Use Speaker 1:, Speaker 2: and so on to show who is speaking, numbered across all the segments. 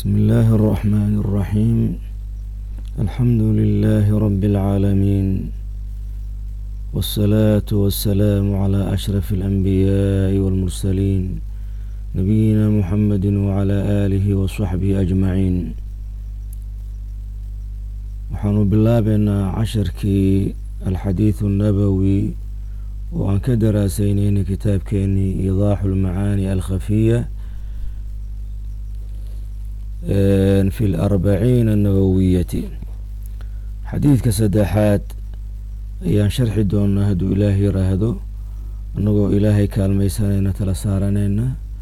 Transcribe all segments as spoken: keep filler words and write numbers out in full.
Speaker 1: بسم الله الرحمن الرحيم. الحمد لله رب العالمين، والصلاة والسلام على أشرف الأنبياء والمرسلين نبينا محمد وعلى آله وصحبه أجمعين. وحنو بالله بأن عشركي الحديث النبوي وأن كدراسينين كتاب كيني إيضاح المعاني الخفية في الأربعين النووية. حديث كسدحات أيان شرح دون هدو إلهي رهدو أنه إلهي كالميسانين تلسارنين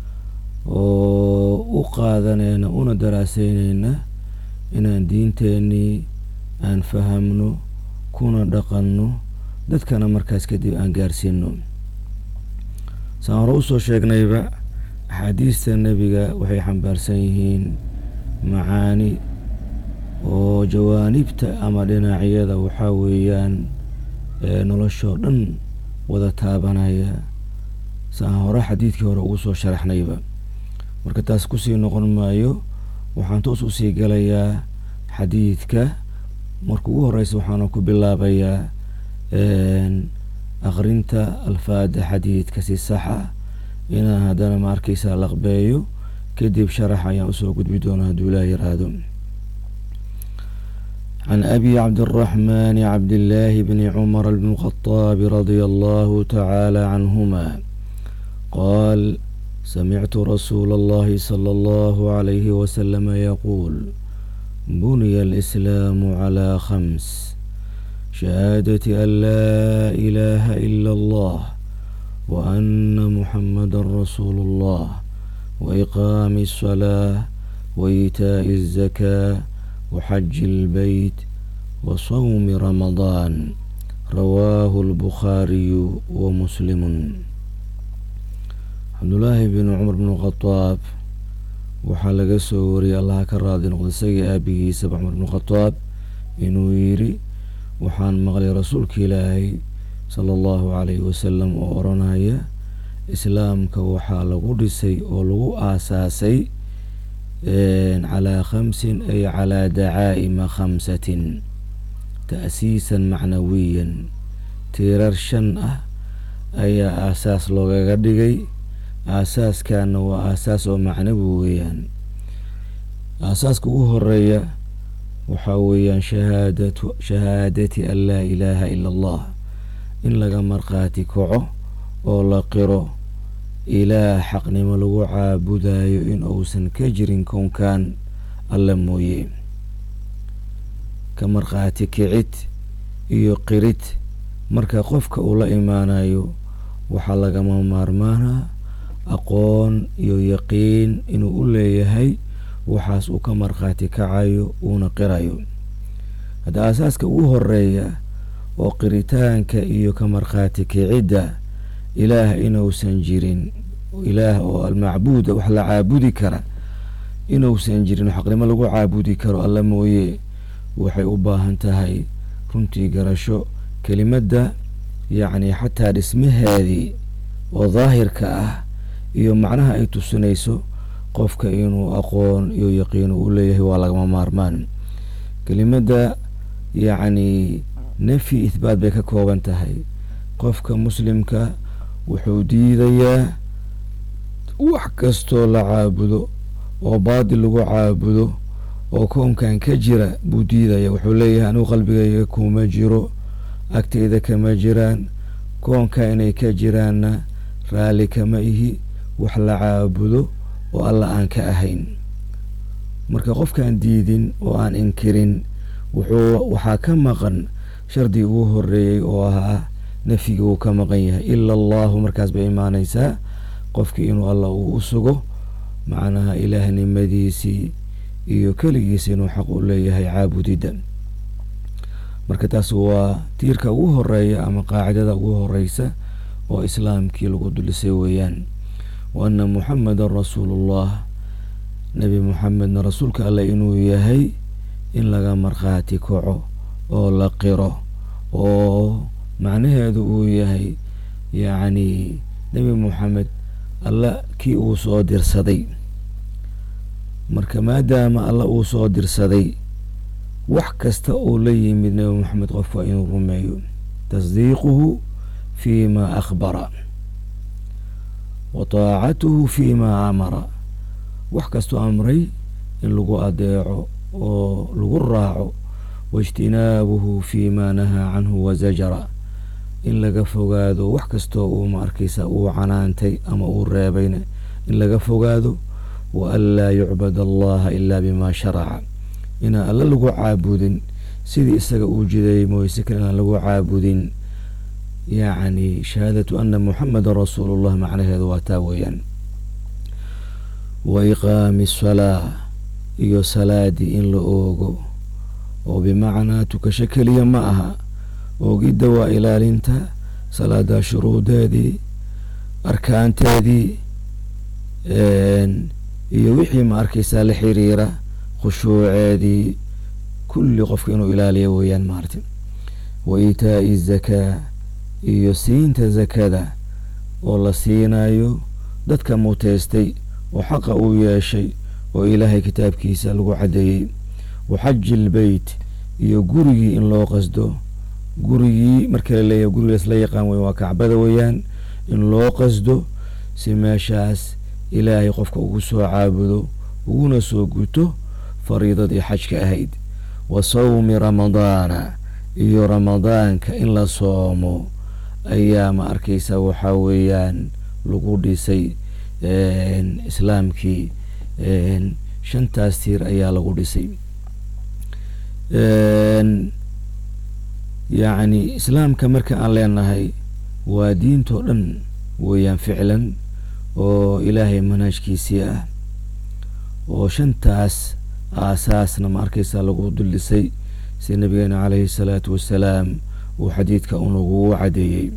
Speaker 1: وقاذنين أون دراسينين إن دين تاني أن فهمنو كونا دقنو داد كان مركز كدي أن قارسينو سنرؤسو شاقنايبا حديث النبي وحي حنبارسيهين معاني وجوانبتا أما ديناعيدا وحاويان نولشو دن ودا تابانايا سان هورا حديثكي هورا اوسو شرحنايبا marka taas ku sii noqon maayo. waxaan toos u sii galayaa xadiidka. marka ugu horeysa waxaan ku bilaabayaa een akhrinta alfaada xadiidka si sax ah inaan hadana ma arkaysa laqbeeyo كدب شرح ayaan usoo gudbi doonaa haduu Ilaahay yiraahdo. عن أبي عبد الرحمن عبد الله بن عمر بن الخطاب رضي الله تعالى عنهما قال: سمعت رسول الله صلى الله عليه وسلم يقول: بني الإسلام على خمس: شهادة أن لا إله إلا الله وأن محمد رسول الله وإقام الصلاة وإيتاء الزكاة وحج البيت وصوم رمضان. رواه البخاري ومسلم. عبد الله بن عمر بن الخطاب وحلق سوري الله كراد نقدسي أبيه سبع عمر بن الخطاب إنو يري وحان مغلي رسولك إلهي صلى الله عليه وسلم وأرنايا إسلامك وحال قدسي ولو آساسي على خمس أي على دعائم خمسة تأسيسا معنويا تيرر شنأة أي أساس لغا قدقي أساس كان وأساس معنويا. أساس كوه الرية وحاويا شهادة شهادة أن لا إله إلا الله إن لغا مرقاتي كعو ولا قرو إله حقني ملو عابدايو إن أوسن كجرين كون كان اللموي كمرقاتي كعت إيو قرت مركا قفك أولا إيمانايو وحلق ممارمانا أقون إيو يقين إنو أولا يهي وحاس أوكا مرقاتي كعايو ونقرايو. هذا أساس كأوه الرية وقرتانك إيو كمرقاتي كعدة إله إنه سنجرين إله المعبود وحلا عابودي كرا إنه سنجرين وحق لما لقو عابودي كرا الله مويه وحي أباه انتهي رنتي قرشو كلمة دا يعني حتى اسم هذه وظاهر كأه إيو معناها أيتو سنيسو قفك إنو أقون إيو يقين أوليه والله ممارمان. كلمة دا يعني نفي إثبات بك كوبا انتهي قفك مسلمك wuxuu diidayaa wax kastoo la caabudo oo baadil lagu caabudo oo koonkan ka jira buu diidaya. wuxuu leeyahay anuu qalbigayga kuma jiro, agteyda kama jiraan, koonka inay ka jiraanna raali kama ihi, wax la caabudo oo alla aan ka ahayn. marka qofkaan diidin oo aan inkirin wuxuu waxaa ka maqan shardi ugu horeeyay oo ahaa نفيه كما قيها إلا الله مركز بإيمانيسا قفك إنه الله أسقه معناها إله نمديسي إيو كليسي نحق إليه عابد دم. مركز هو تيرك أوه الرأي أما قاعدة أوه الرئيسة وإسلام كيلو قد لسويان وأن محمد رسول الله نبي محمد رسولك الله إنه يهي إن لغا مرخاتي كعو أو لقره أو معنى هذا هو يهي يعني نبي محمد الله كي أوصادر صدي marka maadaama alla uu soo dirsaday wax kasta uu la yimid nabi maxamed qof waa inuu rumeeyo tasdiiquhu fiima akhbara wa taacatuhu fiima amara wax kastoo amray in lagu adeeco oo lagu raaco waijtinaabuhu fiima nahaa canhu wazajara in laga fogaado wax kastoo uu ma arkaysa uu canaantay ama uu reebayna in laga fogaado wa an laa yucbad allaha ilaa bima sharaca inaan alla lagu caabudin sidii isaga uu jideeyey mooyse kale inaan lagu caabudin yacni shahaadatu ana muxameda rasuulullah macnaheedu waa taa weeyaan wa iqaami salaa iyo salaadii in la oogo oo bimacnaa tukasho keliya ma aha oogidda waa ilaalinta salaada shuruudeedii arkaanteedii iyo wixii ma arkaysaa la xiriira khushuuceedii kulli qofka inuu ilaaliyo weeyaan maarti wa iitaa'i zakaa iyo siinta zakada oo la siinayo dadka muteystay oo xaqa uu yeeshay oo ilaahay kitaabkiisa lagu cadeeyey wa xaji ilbeyt iyo gurigii in loo qasdo gurigii marka la leeyahay guriga isla yaqaan weyn waa kacbada weeyaan in loo qasdo si meeshaas ilaahay qofka ugu soo caabudo uguna soo guto fariidadii xajka ahayd wa sawmi ramadaana iyo ramadaanka in la soomo ayaa ma arkaysa waxaa weeyaan lagu dhisay islaamkii shantaas tiir ayaa lagu dhisay yacni islaamka marka aan leenahay waa diintoo dhan weeyaan ficlan oo ilaahay manhajkiisii ah oo shantaas aasaasna ma arkaysaa lagu dul dhisay si nabigeena calayhi salaatu wassalaam uu xadiidka unagu cadeeyey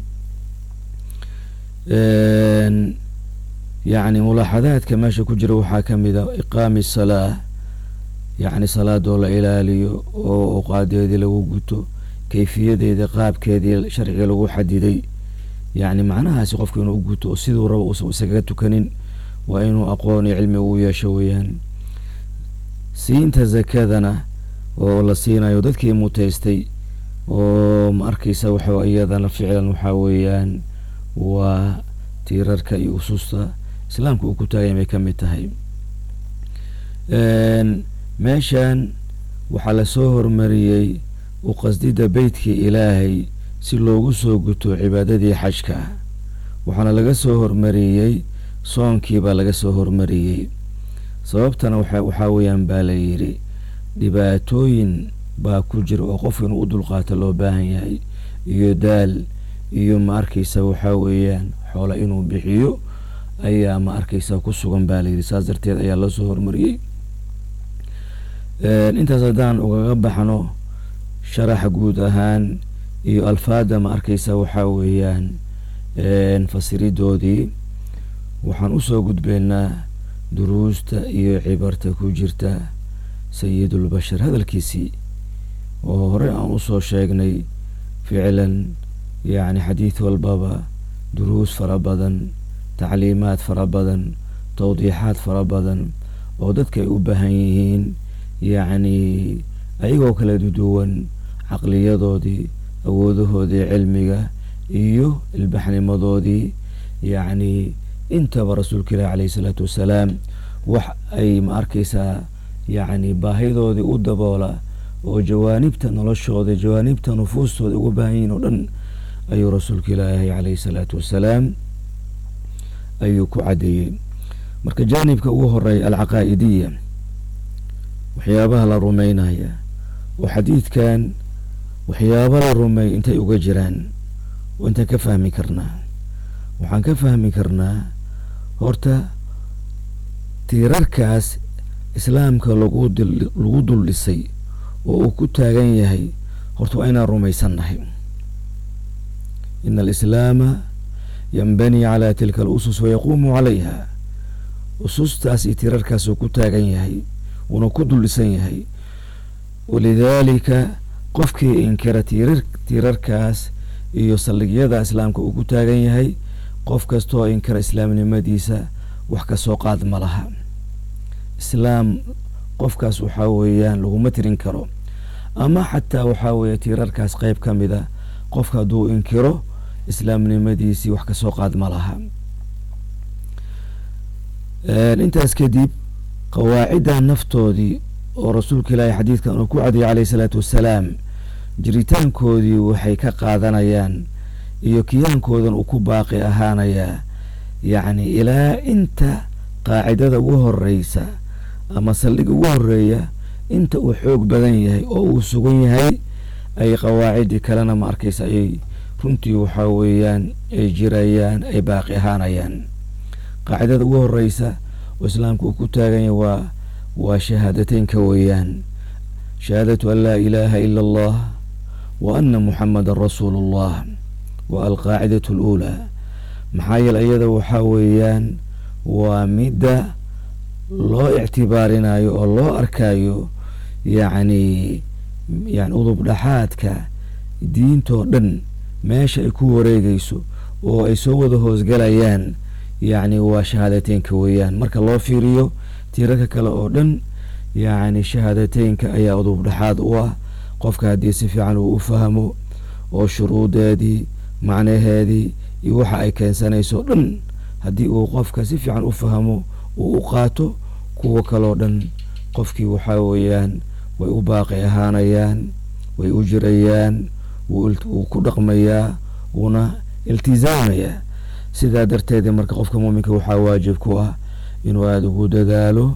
Speaker 1: yacni mulaaxadaadka meesha ku jira waxaa ka mid a iqaami salaa yacni salaadoo la ilaaliyo oo uqaadeedii lagu guto kayfiyadeedii qaabkeedii sharciga lagu xadiday yacni macnahaasi qofka inuu u guto oo siduu rabo uusan isagaga tukanin waa inuu aqoon iyo cilmi uu yeesho weeyaan siinta zakadana oo la siinayo dadkii muteystay oo ma arkaysa waxa iyadana ficlan waxaa weeyaan waa tiirarka iyo ususta islaamka uu ku taagay may ka mid tahay meeshan waxaa lasoo hormariyey u qasdida beytkii ilaahay si loogu soo guto cibaadadii xajka waxaana laga soo hormariyey soonkiibaa laga soo hormariyey sababtana waxaa weeyaan baa la yidhi dhibaatooyin baa ku jira oo qof inuu u dulqaato loo baahan yahay iyo daal iyo ma arkaysa waxaa weeyaan xoola inuu bixiyo ayaa ma arkaysa ku sugan baa layidhi saas darteed ayaa loo soo hormariyey intaas haddaan ugaga baxno sharaxa guud ahaan iyo alfaada ma arkaysa waxaa weeyaan fasiridoodii waxaan usoo gudbeynaa duruusta iyo cibarta ku jirta sayidulbashar hadalkiisii oo hore aan usoo sheegnay ficlan yacni xadiid walbaba duruus fara badan tacliimaad fara badan tawdiixaad fara badan oo dadka ay u baahan yihiin yacni ayagoo kala duwan caqliyadoodii awoodahoodii cilmiga iyo ilbaxnimadoodii yacni intaba rasuulka ilahi calayhi salaatu wassalaam wax ay ma arkaysaa yacni baahidoodii u daboola oo jawaanibta noloshooda jawaanibta nufuustooda uga baahan yihiin oo dhan ayuu rasuulka ilaahi calayhi salaatu wassalaam ayuu ku cadeeyey marka jaanibka ugu horeeya alcaqaa'idiya waxyaabaha la rumeynaya oo xadiidkan waxyaaba la rumey intay uga jiraan oo intaan ka fahmi karnaa waxaan ka fahmi karnaa horta tiirarkaas islaamka lagu dil lagu dul dhisay oo uu ku taagan yahay horta waa inaan rumaysannahay ina alislaama yanbani calaa tilka alusus wayaquumu calayha usustaas iyo tiirarkaas uu ku taagan yahay uuna ku dul dhisan yahay walidaalika qofkii inkira tiirar tiirarkaas iyo saldhigyada islaamka uu ku taagan yahay qof kastoo inkira islaamnimadiisa wax ka soo qaad ma laha islaam qofkaas waxaa weeyaan laguma tirin karo, ama xataa waxaa weeye tiirarkaas qayb ka mid a qofka hadduu inkiro islaamnimadiisii wax ka soo qaad ma laha. intaas kadib qawaacidda naftoodii oo rasuulka ilaahay xadiidkan uu ku cadiyay calayhi salaatu wassalaam jiritaankoodii waxay ka qaadanayaan iyo kiyaankoodan uu ku baaqi ahaanayaa yacni ilaa inta qaacidada ugu horeysa ama saldhiga ugu horeeya inta uu xoog badan yahay oo uu sugan yahay ay qawaacidii kalena ma arkaysa ayay runtii waxaa weeyaan ay jirayaan ay baaqi ahaanayaan. qaacidada ugu horeysa oo islaamka uu ku taagan yahay waa waa shahaadateynka weeyaan, shahaadatu an laa ilaaha ila allah wa ana muxamadan rasuulu llah wa alqaacidatu aluulaa. maxaa yeele iyada waxaa weeyaan waa midda loo ictibaarinayo oo loo arkayo yacni yani udub dhaxaadka diintoo dhan meesha ay ku wareegayso oo ay soo wada hoosgalayaan yacni waa shahaadateynka weeyaan. marka loo fiiriyo tiirarka kale oo dhan yacni shahaadateynka ayaa udub dhaxaad u ah qofka haddii si fiican uu u fahmo oo shuruudeedii macnaheedii iyo waxa ay keensanayso dhan haddii uu qofka si fiican u fahmo uu u qaato, kuwa kaloo dhan qofkii waxaa weeyaan way u baaqi ahaanayaan, way u jirayaan, wuu ku dhaqmayaa, wuuna iltizaamayaa. sidaa darteeda marka qofka muuminka waxaa waajib ku ah inuu aada ugu dadaalo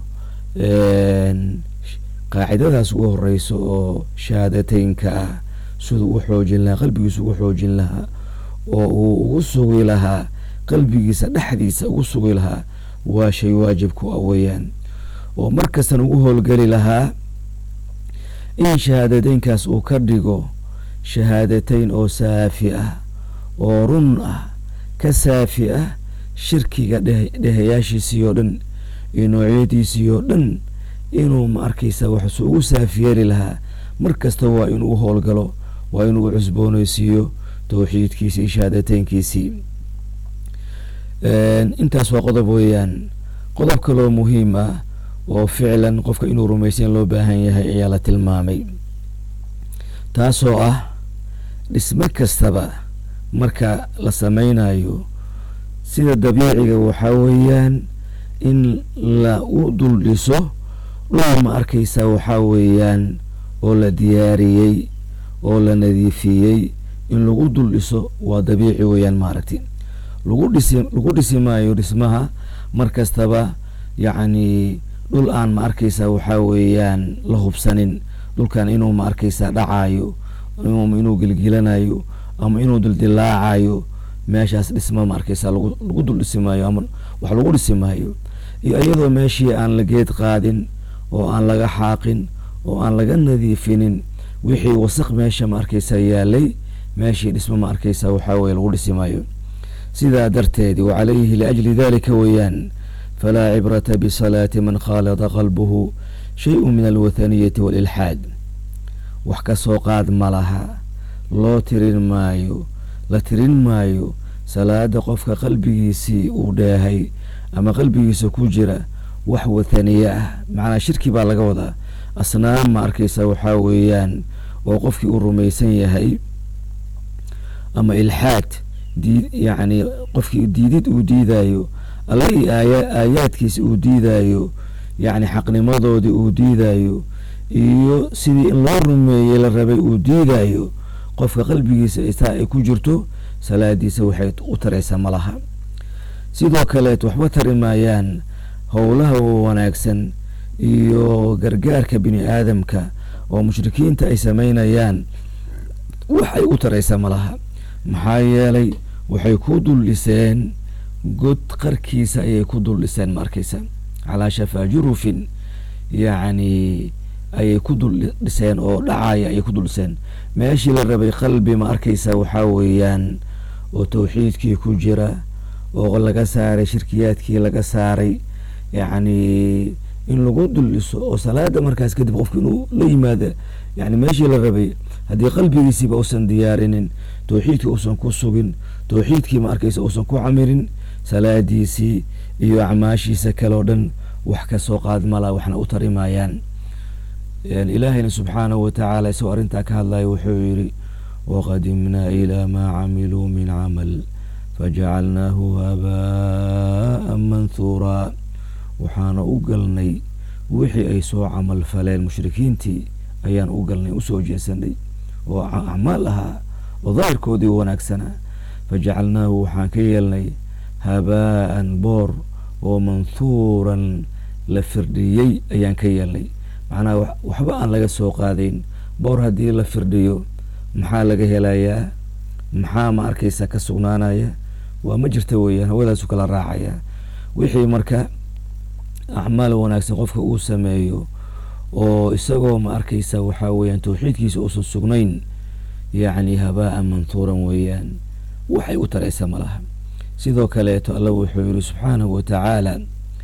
Speaker 1: qaacidadaas ugu horeyso oo shahaadateynka ah siduu u xoojin lahaa qalbigiisa ugu xoojin lahaa oo uu ugu sugi lahaa qalbigiisa dhexdiisa ugu sugi lahaa waa shay waajib ku ah weeyaan. oo markastan ugu howlgeli lahaa in shahaadateynkaas uu ka dhigo shahaadateyn oo saafi ah oo run ah, ka saafi ah shirkiga dhehayaashiisii oo dhan iyo noocyadiisii oo dhan inuu ma arkaysa waxsu ugu saafi yeeli lahaa mar kasta waa inuu u howlgalo, waa inuu cusboonaysiiyo tawxiidkiisii iyo shahaadateynkiisii. intaas waa qodob weeyaan. qodob kaloo muhiim ah oo ficlan qofka inuu rumaysan loo baahan yahay ayaa la tilmaamay, taasoo ah dhismo kastaba marka la samaynayo sida dabiiciga waxaa weeyaan in la u dul dhiso dhul ma arkaysa waxaa weeyaan oo la diyaariyey oo la nadiifiyey in lagu dul dhiso waa dabiici weeyaan. maaragti lagu dhisi lagu dhisi maayo dhismaha mar kastaba yacni dhul aan ma arkaysa waxaa weeyaan la hubsanin, dhulkan inuu ma arkaysa dhacayo, inuu gilgilanayo ama inuu dildilaacayo, meeshaas dhisma ma arkaysa lagu lagu dul dhisi maayo ama wax lagu dhisi maayo. iyo iyadoo meeshii aan la geed qaadin oo aan laga xaaqin oo aan laga nadiifinin wixii wasaq meesha ma arkaysa yaalay, meeshii dhisma ma arkaysa waxaa weeye lagu dhisi maayo. sidaa darteed wacalayhi liajli dalika weeyaan falaa cibrata bisalaati man khaalada qalbuhu shay-un min alwathaniyati walilxaad. wax ka soo qaad ma laha, loo tirin maayo, la tirin maayo salaada qofka qalbigiisii uu dheehay ama qalbigiisa ku jira wax wathaniye ah, macnaa shirki baa laga wadaa, asnaam ma arkaysa waxaa weeyaan oo qofkii uu rumaysan yahay, ama ilxaad dii yacni qofkii diidid uu diidayo allahi aaya aayaadkiisa uu diidayo, yacni xaqnimadoodii uu diidayo iyo sidii in loo rumeeyey la rabay uu diidayo, qofka qalbigiisa isaa ay ku jirto salaadiisa waxay u taraysaa ma laha. sidoo kaleet waxba tari maayaan howlaha wanaagsan iyo gargaarka bini aadamka oo mushrikiinta ay samaynayaan waxay u taraysaa ma laha. maxaa yeelay waxay ku dul dhiseen god qarkiisa ayay ku dul dhiseen ma arkaysa calaa shafaa jurufin, yacni ayay ku dul dhiseen oo dhacaya ayay ku dul dhiseen meeshii la rabay qalbi ma arkaysa waxaa weeyaan oo tawxiidkii ku jira oo laga saaray shirkiyaadkii laga saaray, yacni in lagu dul dhiso oo salaada markaas kadib qofka inuu la yimaado yani meeshii la rabay haddii qalbigiisiiba uusan diyaarinin, tawxiidkii uusan ku sugin, tawxiidkii ma arkaysa uusan ku camirin, salaadiisii iyo acmaashiisa kale oo dhan wax ka soo qaad mala waxna u tarimayaan ilaahayna subxaanahu watacaala isagoo arrintaa ka hadlaya wuxuu yidhi waqadimnaa ilaa maa camiluu min camal fajacalnaahu habaa'an manhuuraa waxaana u galnay wixii ay soo camal faleen mushrikiintii ayaan u galnay usoo jeesanay oo acmaal ahaa oo daahirkoodii wanaagsanaa fajacalnaahu waxaan ka yeelnay habaa'an boor oo manhuuran la firdhiyey ayaan ka yeelnay macnaha waxba aan laga soo qaadayn boor haddii la firdhiyo maxaa laga helayaa maxaa ma arkaysa ka sugnaanaya waa ma jirta weeyaan hawadaasu kala raacaya wixii marka acmaal wanaagsan qofka uu sameeyo oo isagoo ma arkaysa waxaa weeyaan tawxiidkiisa uusan sugnayn yacni habaa'an manhuuran weeyaan waxay u taraysa malaha sidoo kaleeto alla wuxuu yidhi subxaanahu watacaala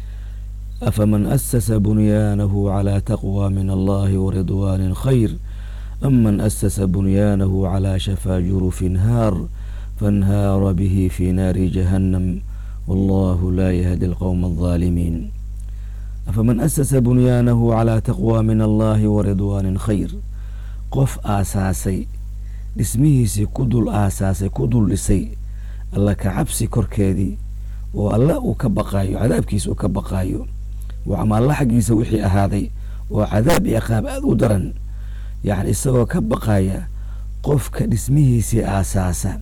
Speaker 1: afaman asasa bunyaanahu calaa taqwa min allahi waridwaanin khayr am man asasa bunyaanahu calaa shafaa jurufin haar fanhaara bihi fi naari jahannam wallahu laa yahdi alqowma alظaalimiin afaman asasa bunyaanahu calaa taqwa min allahi waridwaanin khayr qof aasaasay dhismihiisii ku dul aasaasay ku dul dhisay alla ka cabsi korkeedii oo alla uu ka baqaayo cadaabkiisa uu ka baqaayo ama alla xaggiisa wixii ahaaday oo cadaab iyo ciqaab aada u daran yacni isagoo ka baqaya qofka dhismihiisii aasaasa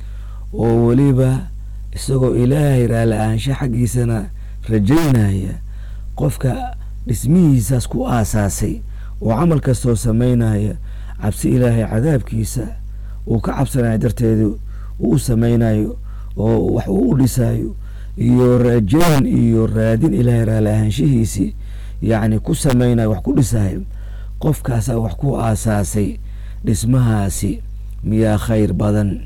Speaker 1: oo weliba isagoo ilaahay raali ahaansho xaggiisana rajaynaya qofka dhismihiisaas ku aasaasay oo camal kastoo samaynaya cabsi ilaahay cadaabkiisa uu ka cabsanaya darteedu uu samaynayo oo wax uu u dhisayo iyo rajayn iyo raadin ilaahay raali ahaanshihiisii yacni ku samaynayo wax ku dhisayo qofkaasaa wax ku aasaasay dhismahaasi miyaa khayr badan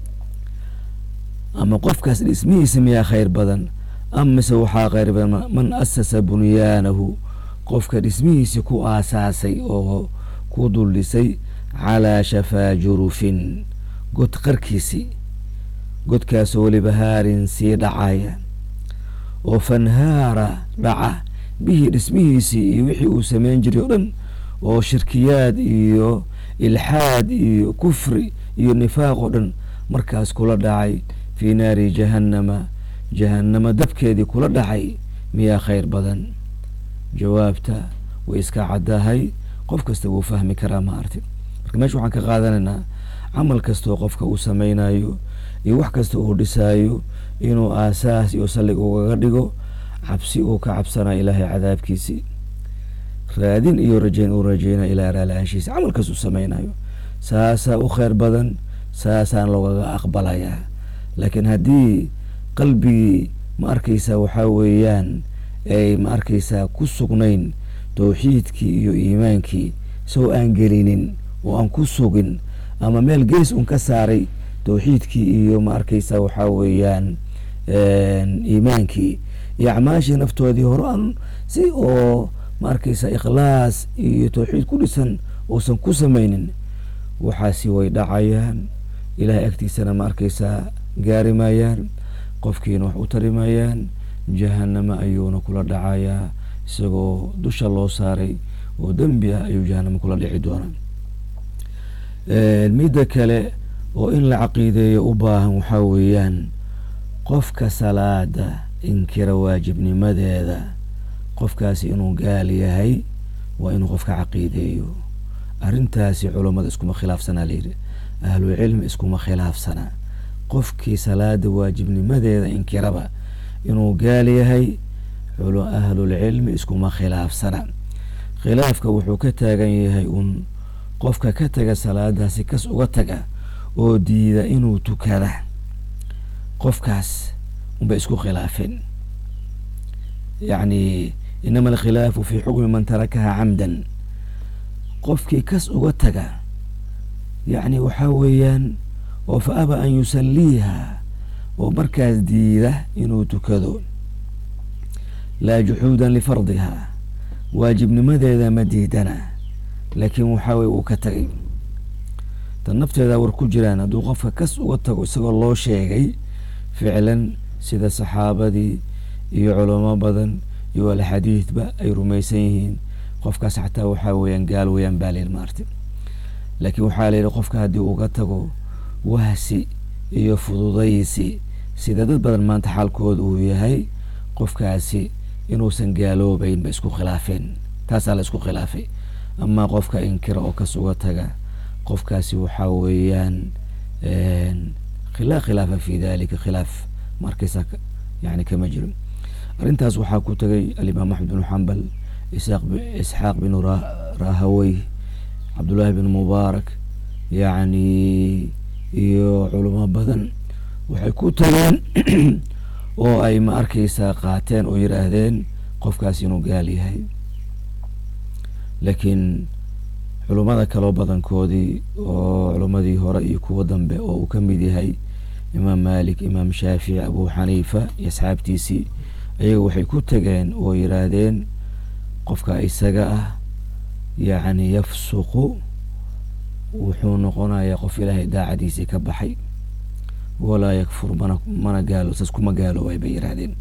Speaker 1: ama qofkaas dhismihiisa miyaa khayr badan amise waxaa khayr badan man asasa bunyaanahu qofka dhismihiisii ku aasaasay oo ku dul dhisay calaa shafaa jurufin god qarkiisii godkaasoo weliba haarin sii dhacaya oo fanhaara dhaca bihii dhismihiisii iyo wixii uu samayn jiray o dhan oo shirkiyaad iyo ilxaad iyo kufri iyo nifaaq oo dhan markaas kula dhacay fii naari jahannama jahannama dabkeedii kula dhacay miyaa khayr badan jawaabta way iska caddahay qof kasta wuu fahmi karaa ma arti marka meesha waxaan ka qaadanaynaa camal kastoo qofka uu samaynayo iyo wax kasta uu dhisaayo inuu aasaas iyo sallig ugaga dhigo cabsi uu ka cabsanayo ilaahay cadaabkiisii raadin iyo rajayn uu rajaynayo ilaahay raali ahaanshiisa camal kasta uu samaynayo saasaa u khayr badan saasaan loogaga aqbalayaa laakiin haddii qalbigii ma arkaysaa waxaa weeyaan ay ma arkaysaa ku sugnayn tawxiidkii iyo iimaankii isagoo aan gelinin oo aan ku sugin ama meel gees un ka saaray tawxiidkii iyo ma arkaysaa waxaa weeyaan iimaankii iyo acmaashii naftoodii hore aan si oo ma arkaysaa ikhlaas iyo tawxiid ku dhisan uusan ku samaynin waxaasi way dhacayaan ilaahay agtiisana ma arkaysaa gaari maayaan qofkiina wax u tari maayaan jahannama ayuuna kula dhacayaa isagoo dusha loo saaray oo dembi ah ayuu jahannama kula dhici doonaa midda kale oo in la caqiideeyo u baahan waxaa weeyaan qofka salaada inkira waajibnimadeeda qofkaasi inuu gaal yahay waa inuu qofka caqiideeyo arrintaasi culummada iskuma khilaafsanaa layidhi ahlucilmi iskuma khilaafsanaa qofkii salaada waajibnimadeeda inkiraba inuu gaal yahay ahlulcilmi iskuma khilaafsana khilaafka wuxuu ka taagan yahay un qofka ka taga salaadaasi kas uga taga oo diida inuu tukada qofkaas unbay isku khilaafeen yacni inama alkhilaafu fi xukmi man tarakaha camdan qofkii kas uga taga yacni waxaa weeyaan oo fa aba an yusalliiha oo markaas diida inuu tukado laa juxuudan lifardiha waajibnimadeeda ma diidana laakiin waxaa weye uu ka tagay tan nafteeda war ku jiraan hadduu qofka kas uga tago isagoo loo sheegay ficlan sida saxaabadii iyo culamo badan iyo alxadiid ba ay rumaysan yihiin qofkaas xataa waxaa weeyaan gaal weeyaan baa layidhi maarti laakiin waxaa layidhi qofka haddii uga tago wahsi iyo fududaysi sida dad badan maanta xaalkooda uu yahay qofkaasi inuusan gaaloobayn ba isku khilaafeen taasaa la isku khilaafay ama qofka inkira oo kasuga taga qofkaasi waxaa weeyaan khilaaf khilaafa fi dalika khilaaf markaysa yani kama jiro arrintaas waxaa ku tagay alimaam axmed bin xambal isxaaq isxaaq bin rahawey cabdullaahi bin mubaarak yani iyo culamo badan waxay ku tageen oo ay ma arkaysaa qaateen oo yiraahdeen qofkaas inuu gaal yahay laakiin culimada kaloo badankoodii oo culimadii hore iyo kuwa dambe oo uu ka mid yahay imaam malik imaam shaafici abu xaniifa iyo asxaabtiisii ayaga waxay ku tageen oo yiraahdeen qofka isaga ah yacni yafsuqu wuxuu noqonayaa qof ilaahay daacadiisii ka baxay walaa yakfur mana mana gaalo saas kuma gaaloobay bay yiraahdeen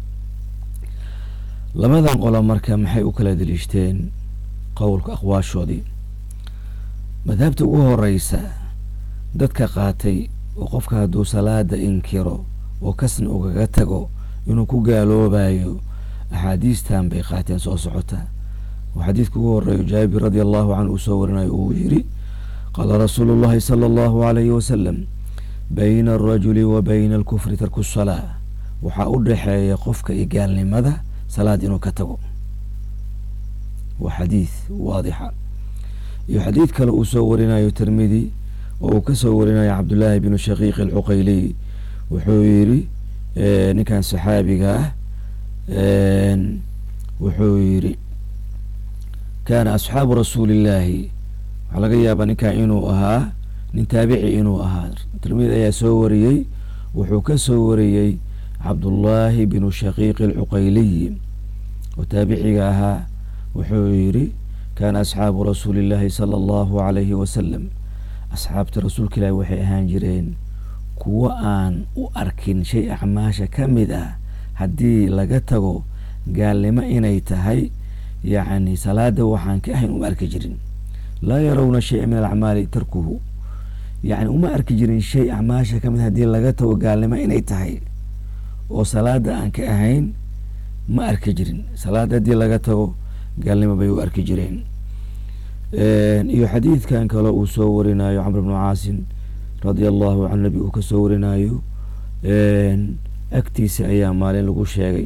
Speaker 1: labadan qolo marka maxay u kala daliishteen qowlka aqwaashoodii madhabta ugu horeysa dadka qaatay oo qofka hadduu salaada inkiro oo kasna ugaga tago inuu ku gaaloobayo axaadiistan bay qaateen soo socota oo xadiidka ugu horeeyo jaabir radi allahu canhu uu soo warinayo uu yiri qaala rasuulu llahi sala allahu alayhi wasalam bayna alrajuli wa bayna alkufri tarku salaa waxaa u dhexeeya qofka iyo gaalnimada salaad inuu ka tago waa xadiid waadixa iyo xadiid kale uu soo warinayo tirmidi oo uu ka soo warinayo cabdullaahi binu shaqiiq alcuqayliy wuxuu yiri ninkan saxaabiga ah wuxuu yiri kaana asxaabu rasuulillaahi waxaa laga yaabaa ninkan inuu ahaa nin taabici inuu ahaa tirmidi ayaa soo wariyey wuxuu ka soo wariyey cabdullaahi binu shaqiiq alcuqayliy oo taabiciga ahaa wuxuu yiri kaana asxaabu rasuulillaahi sala allahu alayhi wasalam asxaabta rasuulka ilaahi waxay ahaan jireen kuwa aan u arkin shay acmaasha ka mid ah haddii laga tago gaalnimo inay tahay yacni salaada waxaan ka ahayn uma arki jirin laa yarawna shaya min alacmaali tarkuhu yacni uma arki jirin shay acmaasha ka mid haddii laga tago gaalnimo inay tahay oo salaada aan ka ahayn ma arki jirin salaada haddii laga tago gaalnimo bay u arki jireen iyo xadiidkan kale uu soo warinayo camr bnu caasin radia allahu canhu nabi uu ka soo warinayo agtiisa ayaa maalin lagu sheegay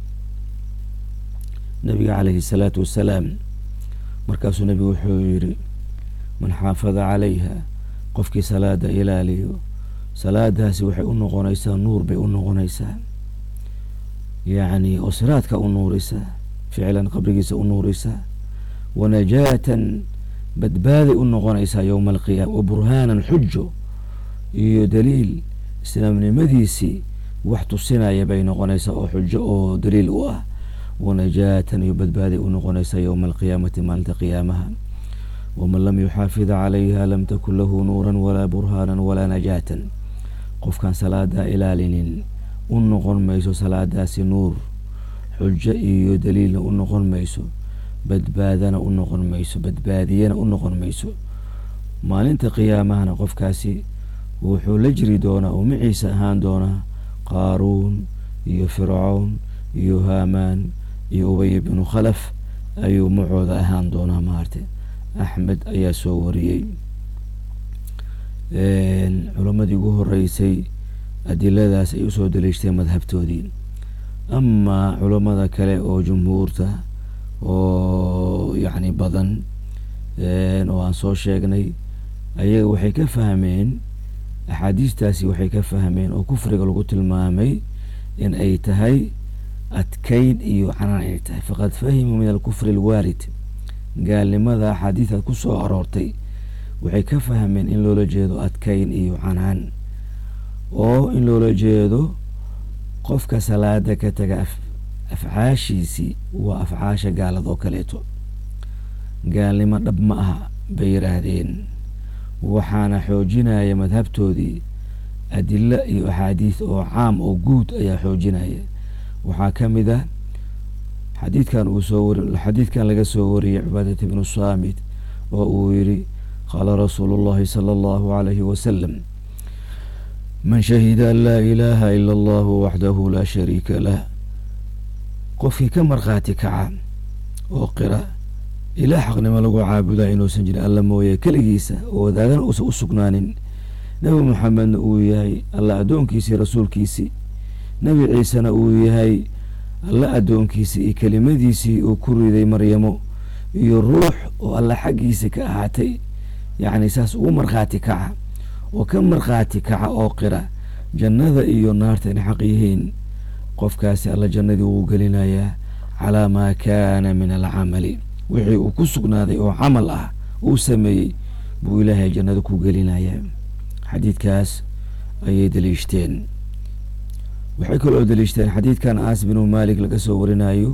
Speaker 1: nabiga calayhi salaatu wassalaam markaasuu nabigu wuxuu yiri man xaafada calayha qofkii salaada ilaaliyo salaadaasi waxay u noqonaysaa nuur bay u noqonaysaa yacni oo siraadka u nuurisa ficlan qabrigiisa u nuurisa wanajaatan badbaaday u noqonaysaa yowma alqiyaama wa burhaanan xujo iyo daliil islaamnimadiisii wax tusinaya bay noqonaysaa oo xujo oo daliil u ah wanajaatan iyo badbaaday u noqonaysaa yowma alqiyaamati maalinta qiyaamaha waman lam yuxaafid calayha lam takun lahu nuuran walaa burhaanan walaa najaatan qofkaan salaadaa ilaalinin u noqon mayso salaadaasi nuur xujo iyo daliilna u noqon mayso badbaadana u noqon mayso badbaadiyana u noqon mayso maalinta qiyaamahana qofkaasi wuxuu la jiri doonaa oo maciisa ahaan doonaa qaaruun iyo fircown iyo haamaan iyo ubay bnu khalaf ayuu macooda ahaan doonaa maarte axmed ayaa soo wariyey culamadii ugu horeysay adiladaas ay usoo daliishteen madhabtoodii ama culamada kale oo jumhuurta oo yacni badan oo aan soo sheegnay ayaga waxay ka fahmeen axaadiistaasi waxay ka fahmeen oo kufriga lagu tilmaamay in ay tahay adkayn iyo canaan ay tahay faqad fahimuu min alkufri alwaarid gaalnimada axaadiistaad ku soo aroortay waxay ka fahmeen in loola jeedo adkayn iyo canaan oo in loola jeedo qofka salaada ka taga afcaashiisii waa afcaasha gaalad oo kaleeto gaalnimo dhab ma aha bay yiraahdeen waxaana xoojinaya madhabtoodii adilo iyo axaadiis oo caam oo guud ayaa xoojinaya waxaa ka mid ah xadiidkan uu soo wari xadiidkan laga soo wariyey Cubaadat ibnu Saamit oo uu yidhi qaala rasuulu llahi sala allahu calayhi wasalam man shahida an laa ilaaha ila allahu waxdahu laa shariika lah qofkii ka markhaati kaca oo qira ilaah xaqnimo lagu caabudaa inuusan jirin alla mooye keligiisa oo wadaagana uusan u sugnaanin nebi maxamedna uu yahay alla addoonkiisii rasuulkiisii nebi ciisena uu yahay alla addoonkiisii iyo kelimadiisii uu ku riday maryamo iyo ruux oo alla xaggiisa ka ahaatay yacni saas ugu markhaati kaca oo ka markhaati kaca oo qira jannada iyo naarta inay xaq yihiin qofkaasi alla jannadii wuu gelinayaa calaa maa kaana min alcamali wixii uu ku sugnaaday oo camal ah uu sameeyey buu ilaahay jannada ku gelinayaa xadiidkaas ayay daliishteen waxay kaloo daliishteen xadiidkan Anas binu Malik laga soo warinayo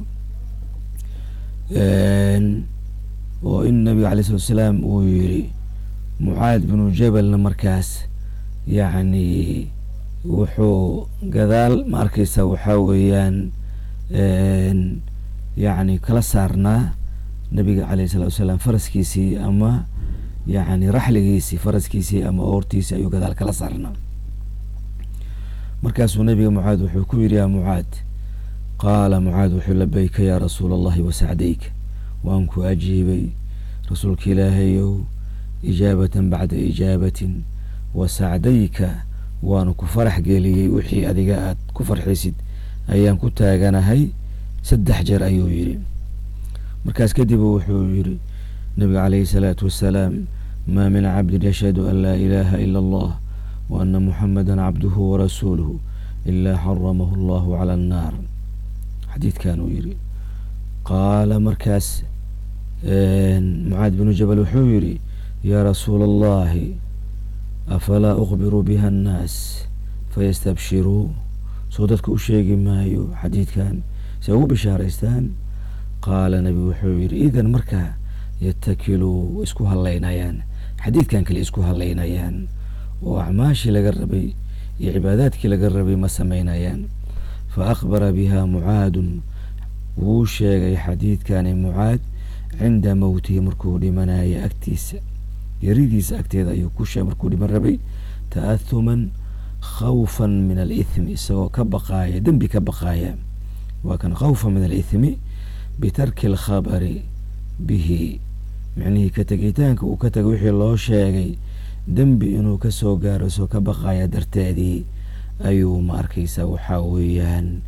Speaker 1: oo in nabiga calayhi salatu wasalaam uu yidhi Mucaad binu Jabalna markaas yacni wuxuu gadaal ma arkaysa waxaa weeyaan yacni kala saarnaa nabiga calayhi salatu wasalaam faraskiisii ama yacni raxligiisii faraskiisii ama oortiisii ayuu gadaal kala saarnaa markaasuu nabiga Mucaad wuxuu ku yidhi yaa Mucaad qaala Mucaad wuxuu labayka yaa rasuula allahi wasacdayka waan ku ajiibay rasuulka ilaahayow ijaabatan bacda ijaabatin wasacdayka waanu ku farax geliyey wixii adiga aad ku farxisid ayaan ku taaganahay saddex jeer ayuu yidhi markaas kadib wuxuu yidhi nabiga calayhi salaatu wasalaam maa min cabdin yashhadu an laa ilaaha ila allah wa ana muxamadan cabduhu warasuuluhu ilaa xaramahu allahu cala annaar xadiidkan uu yidhi qaala markaas Mucaad binu Jabal wuxuu yidhi yaa rasuula allahi afalaa ukhbiru biha annaas fayastabshiruu soo dadka u sheegi maayo xadiidkan si ugu bishaaraystaan qaala nabi wuxuu yidhi idan markaa yatakiluu isku hadlaynayaan xadiidkan kale isku hadlaynayaan oo acmaashii laga rabay iyo cibaadaadkii laga rabay ma samaynayaan fa akhbara biha Mucaadun wuu sheegay xadiidkani Mucaad cinda mowtihi markuu dhimanaya agtiisa yaridiisa agteeda ayuu ku sheegay markuu dhiman rabay ta'athuman khawfan min alithmi isagoo ka baqaaya dembi ka baqaaya waa kan khawfan min alithmi bitarki alkhabari bihi micnihii ka tegitaanka uu ka tagay wixii loo sheegay dembi inuu ka soo gaaro isagoo ka baqaaya darteedii ayuu ma arkaysa waxaa weeyaan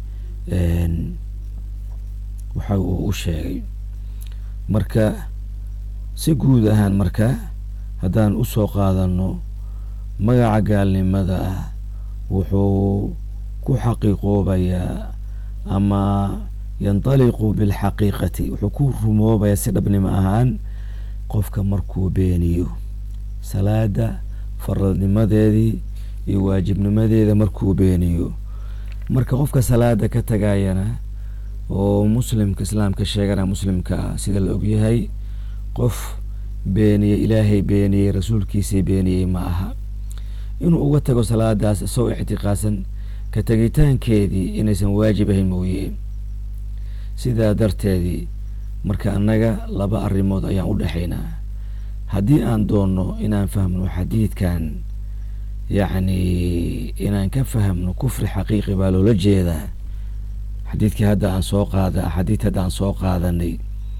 Speaker 1: waxa uu u sheegay marka si guud ahaan marka haddaan u soo qaadano magaca gaalnimada ah wuxuu ku xaqiiqoobayaa ama yantaliqu bilxaqiiqati wuxuu ku rumoobayaa si dhabnimo ahaan qofka markuu beeniyo salaada faradnimadeedii iyo waajibnimadeeda markuu beeniyo marka qofka salaada ka tagayana oo muslimka islaamka sheegana muslimka ah sida la ogyahay qof beeniyey ilaahay beeniyey rasuulkiisii beeniyey ma aha inuu uga tago salaadaas isagoo ictiqaadsan ka tegitaankeedii inaysan waajib ahayn mooye sidaa darteedii marka annaga laba arrimood ayaan u dhexaynaa haddii aan doonno inaan fahmno xadiidkan yacni inaan ka fahmno kufri xaqiiqi baa loola jeedaa xadiidkii hadda aan soo qaada axaadiid hadda aan soo qaadanay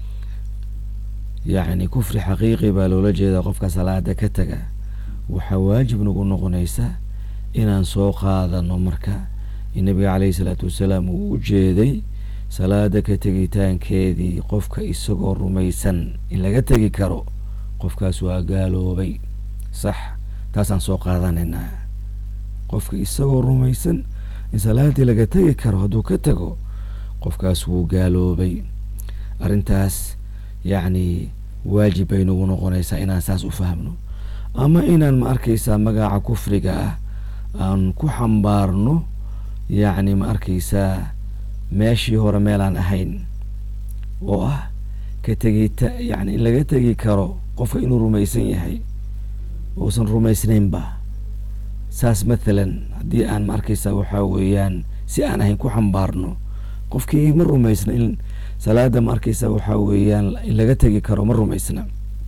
Speaker 1: yacni kufri xaqiiqi baa loola jeedaa qofka salaada ka taga waxaa waajib nagu noqonaysa inaan soo qaadano marka in nabiga calayhi salaatu wasalaam uu u jeeday salaada ka tegitaankeedii qofka isagoo rumaysan in laga tegi karo qofkaas waa gaaloobay sax taasaan soo qaadanaynaa qofka isagoo rumaysan in salaadii laga tegi karo hadduu ka tago qofkaas wuu gaaloobay arrintaas yacni waajib bay nagu noqonaysaa inaan saas u fahmno ama inaan ma arkaysaa magaca kufriga ah aan ku xambaarno yacni ma arkaysaa meeshii hore meelaan ahayn oo ah ka tegita yacni in laga tegi karo qofka inuu rumaysan yahay uusan rumaysnaynba saas mathalan haddii aan ma arkaysaa waxaa weeyaan si aan ahayn ku xambaarno qofkii ma rumaysna in salaada ma arkaysa waxaa weeyaan in laga tegi karo ma rumaysna.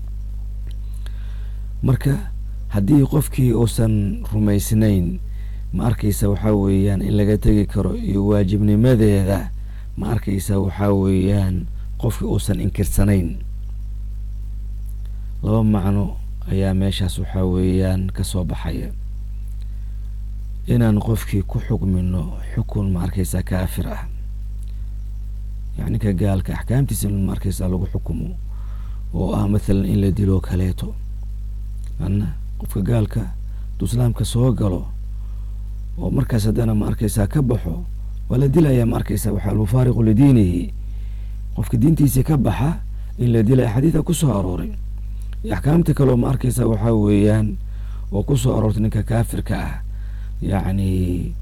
Speaker 1: marka haddii qofkii uusan rumaysnayn ma arkaysa waxaa weeyaan in laga tegi karo iyo waajibnimadeeda ma arkaysa waxaa weeyaan qofkii uusan inkirsanayn, laba macno ayaa meeshaas waxaa weeyaan ka soo baxaya. inaan qofkii ku xukmino xukun ma arkaysa kaafir ah, yani ka gaalka axkaamtiisa ma arkaysa lagu xukumo oo ah mathalan in la dilo kaleeto. anna qofka gaalka hadduu islaamka soo galo oo markaas haddana ma arkaysa ka baxo waa la dilaya ma arkaysa waxaa almufaariqu lidiinihi, qofka diintiisa ka baxa in la dilaya xadiida kusoo arooray. axkaamta kaleo ma arkaysa waxaa weeyaan oo kusoo aroortay ninka kaafirka ah, yacni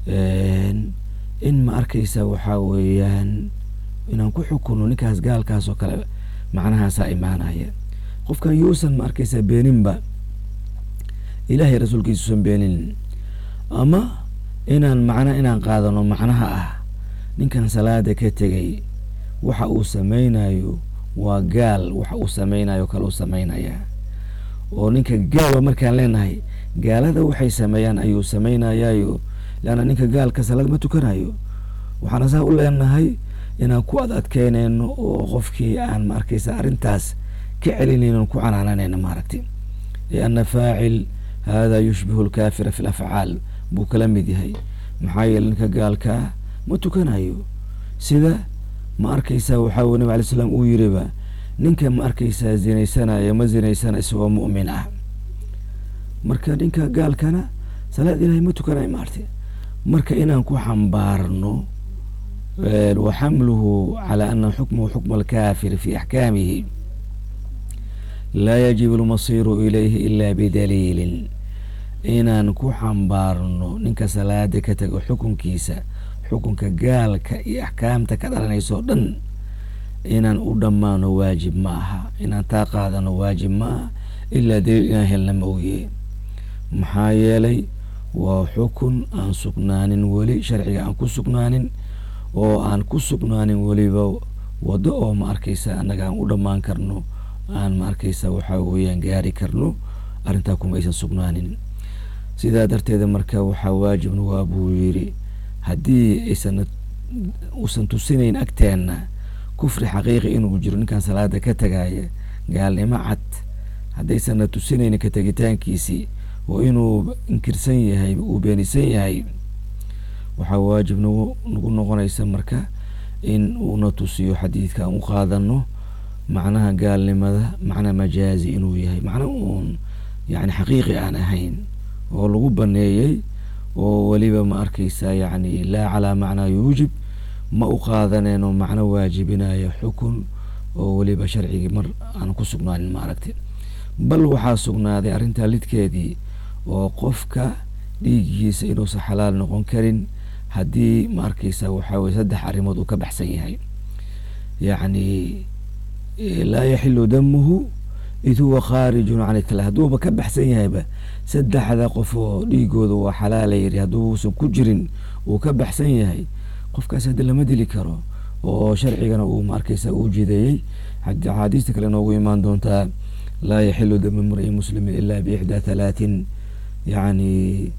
Speaker 1: in ma arkaysa waxaa weeyaan inaan ku xukuno ninkaas gaalkaas oo kale macnahaasaa imaanaya. qofkan yuusan ma arkaysa beeninba ilaahay rasuulkiisuusan beenin, ama inaan macna inaan qaadano macnaha ah ninkan salaada ka tegay waxa uu samaynayo waa gaal, waxa uu samaynayo kale uu samaynaya. oo ninka gaal markaan leenahay gaalada waxay sameeyaan ayuu samaynayayo, laana ninka gaalka salaad ma tukanayo. waxaana saa u leenahay inaan ku ad adkeynayno oo qofkii aan ma arkaysa arrintaas ka celinayno ku canaananayno maaragtay. lianna faacil hada yushbihu lkaafira fi lafcaal buu kala mid yahay, maxaa yeele ninka gaalkaa ma tukanayo sida ma arkaysa waxaa weye nabi alay slam uu yiriba ninka ma arkaysaa zinaysanaya ma zinaysana isagoo mu'min ah. marka ninka gaalkana salaad ilaahay ma tukanayo maartay. marka inaan ku xambaarno wa xamluhu calaa ana xukmuhu xukma alkaafir fi axkaamihi laa yajibu almasiiru ilayhi ila bidaliilin, inaan ku xambaarno ninka salaada ka tago xukunkiisa xukunka gaalka iyo axkaamta ka dhalanayso o dhan inaan u dhammaano waajib ma aha, inaan taa qaadano waajib ma aha ilaa daliil inaan helna ma ogiye. maxaa yeelay waa xukun aan sugnaanin weli, sharciga aan ku sugnaanin oo aan ku sugnaanin weliba waddo oo ma arkaysa annaga aan u dhammaan karno, aan ma arkaysa waxaa weeyaan gaari karno, arrintaa kuma aysan sugnaanin. sidaa darteeda marka waxaa waajibna waa buu yiri haddii aysan uusan tusinayn agteenna kufri xaqiiqi inuu jiro ninkan salaada ka tagaaya gaalnimo cad, haddaysanna tusinayn ka tegitaankiisii oo inuu inkirsan yahay uu beenisan yahay, waxaa waajib nagu nagu noqonaysa marka in uuna tusiyo xadiidka aan u qaadano macnaha gaalnimada macna majaazi inuu yahay, macna uun yani xaqiiqi aan ahayn oo lagu baneeyey oo weliba ma arkaysa yani laa calaa macnaa yuujib, ma u qaadaneyno macno waajibinaya xukun oo weliba sharcigii mar aan ku sugnaanin ma aragti. bal waxaa sugnaaday arrintaa lidkeedii oo qofka dhiigiisa inuusan xalaal noqon karin haddii ma arkaysa waxaa weye saddex arrimood uu ka baxsan yahay. yacni laa yaxilu damuhu id huwa khaarijun can itla, hadduuba ka baxsan yahayba saddexda qof oo dhiigooda waa xalaala yiri hadduusan ku jirin uu ka baxsan yahay, qofkaas hadda lama dili karo oo sharcigana uu ma arkaysa uu jideeyey. axaadiista kale noogu imaan doontaa laa yaxilu damu mri muslimin ila biixdaa halaatin, yani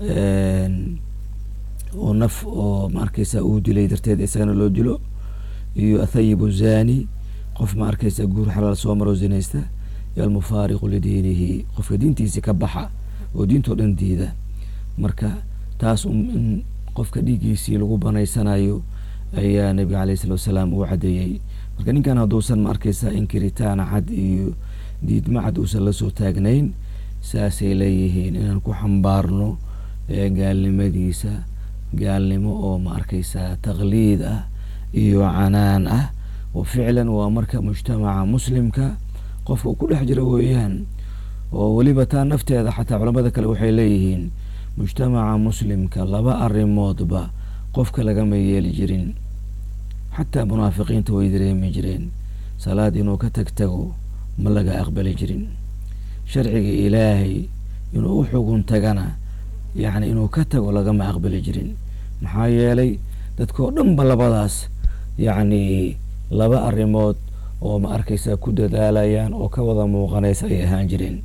Speaker 1: oo naf oo ma arkaysa uu dilay darteed isagana loo dilo, iyo athayibu zani qof ma arkaysa guur xalaal soo maro zinaysta, iyo almufaariqu lidiinihi qofka diintiisi ka baxa oo diintoo dhan diida. marka taas in qofka dhiiggiisii lagu banaysanayo ayaa nabiga alayh salatu wasalaam uu cadeeyey. marka ninkan hadduusan ma arkaysa inkiritaan cad iyo diidma cad uusan lasoo taagnayn, saasay leeyihiin inaan ku xambaarno gaalnimadiisa gaalnimo oo ma arkaysa taqliid ah iyo canaan ah, oo ficlan waa marka mujtamaca muslimka qofka uu ku dhex jiro weeyaan. oo weliba taa nafteeda xataa culamada kale waxay leeyihiin mujtamaca muslimka laba arrimoodba qofka lagama yeeli jirin, xataa munaafiqiinta way dareemi jireen salaad inuu ka tagtago ma laga aqbali jirin, sharciga ilaahay inuu u xugun tagana yani inuu ka tago lagama aqbali jirin. maxaa yeelay dadkoo dhanba labadaas yani laba arrimood oo ma arkaysaa ku dadaalayaan oo ka wada muuqanaysa ay ahaan jireen.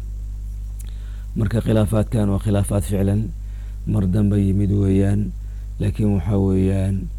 Speaker 1: marka khilaafaadkan waa khilaafaad ficlan mar dambe yimid weeyaan, laakiin waxaa weeyaan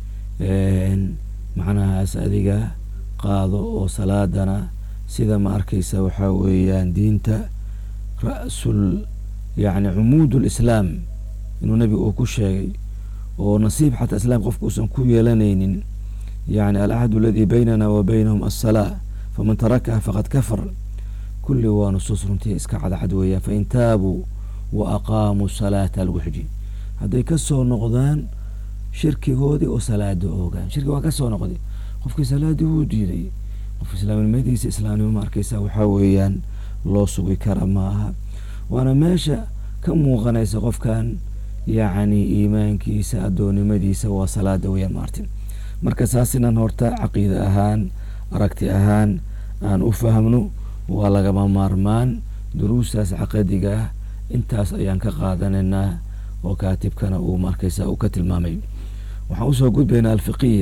Speaker 1: macnahaas adiga qaado oo salaadana sida ma arkaysa waxaa weeyaan diinta ra'sul yani cumuud lislaam inuu nebigu uu ku sheegay oo nasiib xataa islaam qofka uusan ku yeelanaynin. يعني العهد الذي بيننا وبينهم الصلاة فمن تركها فقد كفر. كل ونصوص رنتي اسكعد عدوية فإن تابوا وأقاموا الصلاة الوحجي هذا يكسر نقدان شركي هودي وصلاة دوغان شركي وكسر نقدي قفك صلاة هودي لي قف إسلام المديس إسلامي وماركيسا وحاويان الله سوي كرماها وأنا ماشى كم غنيس قف كان يعني إيمان كيسا أدوني مديسة وصلاة دوية مارتن. marka saas inaan horta caqiida ahaan aragti ahaan aan u fahmno waa lagama maarmaan. duruustaas caqadiga ah intaas ayaan ka qaadanaynaa oo kaatibkana uu markaysa uu ka tilmaamay. waxaan usoo gudbaynaa alfiqiya,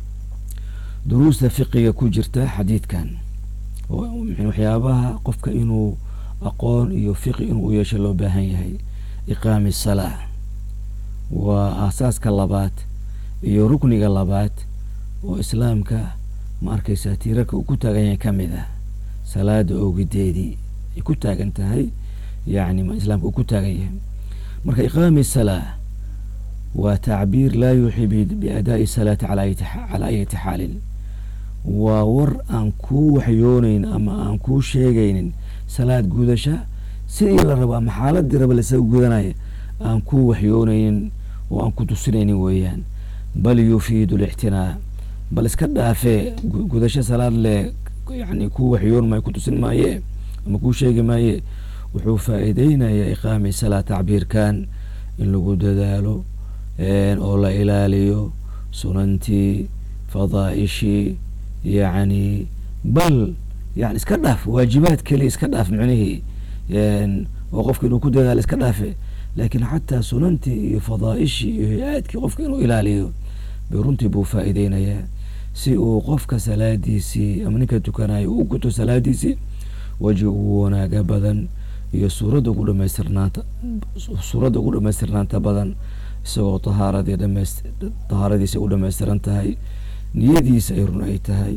Speaker 1: duruusta fiqiga ku jirta xadiidkan waxyaabaha qofka inuu aqoon iyo fiqi inuu u yeesho loo baahan yahay. iqaami salaa waa aasaaska labaad iyo rukniga labaad oo islaamka ma arkaysaa tiirarka uu ku taagan yahay ka mid ah salaada oogideedii ay ku taagan tahay, yani ma islaamka uu ku taagan yahay. marka iqaami salaa waa tacbiir laa yuxi biadaa'i salaati calaa ayati xaalin. waa war aan kuu waxyoonayn ama aan kuu sheegaynin salaad gudasha sidii la rabo ama xaaladii raba lasaga gudanaya aan kuu waxyoonaynin oo aan ku tusinaynin weeyaan. bal yufiidu اlictinaa, bal iska dhaafee gudasho salaad le yani kuu waxyoon maayo ku tusin maaye ama kuu sheegi maaye. wuxuu faa'iideynayaa iqaami salaa tacbiirkan in lagu dadaalo oo la ilaaliyo sunantii fadaa'ishii yani bal yani iska dhaaf waajibaad keliya iska dhaaf micnihii oo qofka inuu ku dadaalo iska dhaafe, laakiin xataa sunantii iyo fadaa'ishii iyo hay-aadkii qofka inuu ilaaliyo bay runtii buu faa'iideynayaa si uu qofka salaadiisii ama ninka tukanayo u guto salaadiisii waji ugu wanaaga badan iyo suuradda ugu dhamaystirnaanta suuradda ugu dhamaystirnaanta badan isagoo tahaaradii dhamays tahaaradiisa u dhamaystiran tahay, niyadiisa ay run ay tahay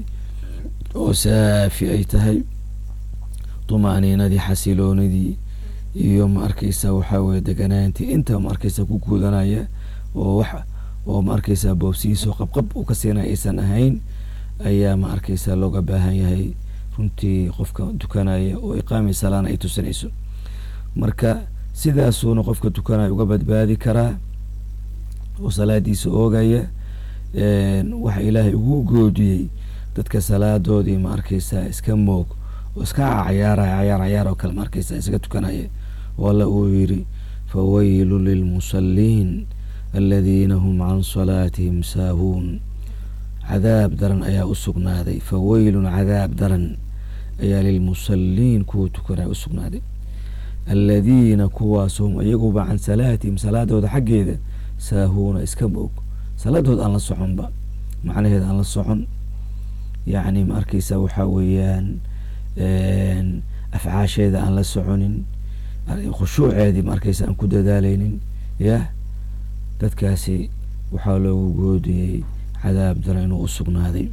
Speaker 1: oo saafi ay tahay, tuma'niinadii xasiloonidii iyo ma arkaysa waxaa weye deganaantii inta ma arkaysa ku guudanaya oo wax oo ma arkaysa boobsiiso qabqab u ka siinaya aysan ahayn ayaa ma arkaysa looga baahan yahay runtii qofka tukanaya oo iqaami salaana ay tusinayso. marka sidaasuuna qofka tukanaya uga badbaadi karaa oo salaadiisa oogaya. waxa ilaahay ugu goodiyey dadka salaadoodii ma arkaysa iska moog oo iska cayaaraya cayaar cayaar oo kale ma arkaysa isaga tukanaya. walla uu yidhi fawaylu lilmusalliin aladiina hum can salaatihim saahuun. cadaab daran ayaa u sugnaaday, fawaylun cadaab daran ayaa lilmusalliin kuwa tukanaya u sugnaaday aladiina kuwaasum iyaguba can salaatihim salaadooda xaggeeda saahuuna iska moog, salaadooda aan la soconba macnaheeda aan la socon, yani ma arkaysa waxaa weeyaan afcaasheeda aan la soconin, khushuuceedii ma arkaysa aan ku dadaalaynin. yah dadkaasi waxaa loogu goodiyey cadaab daran inuu u sugnaaday.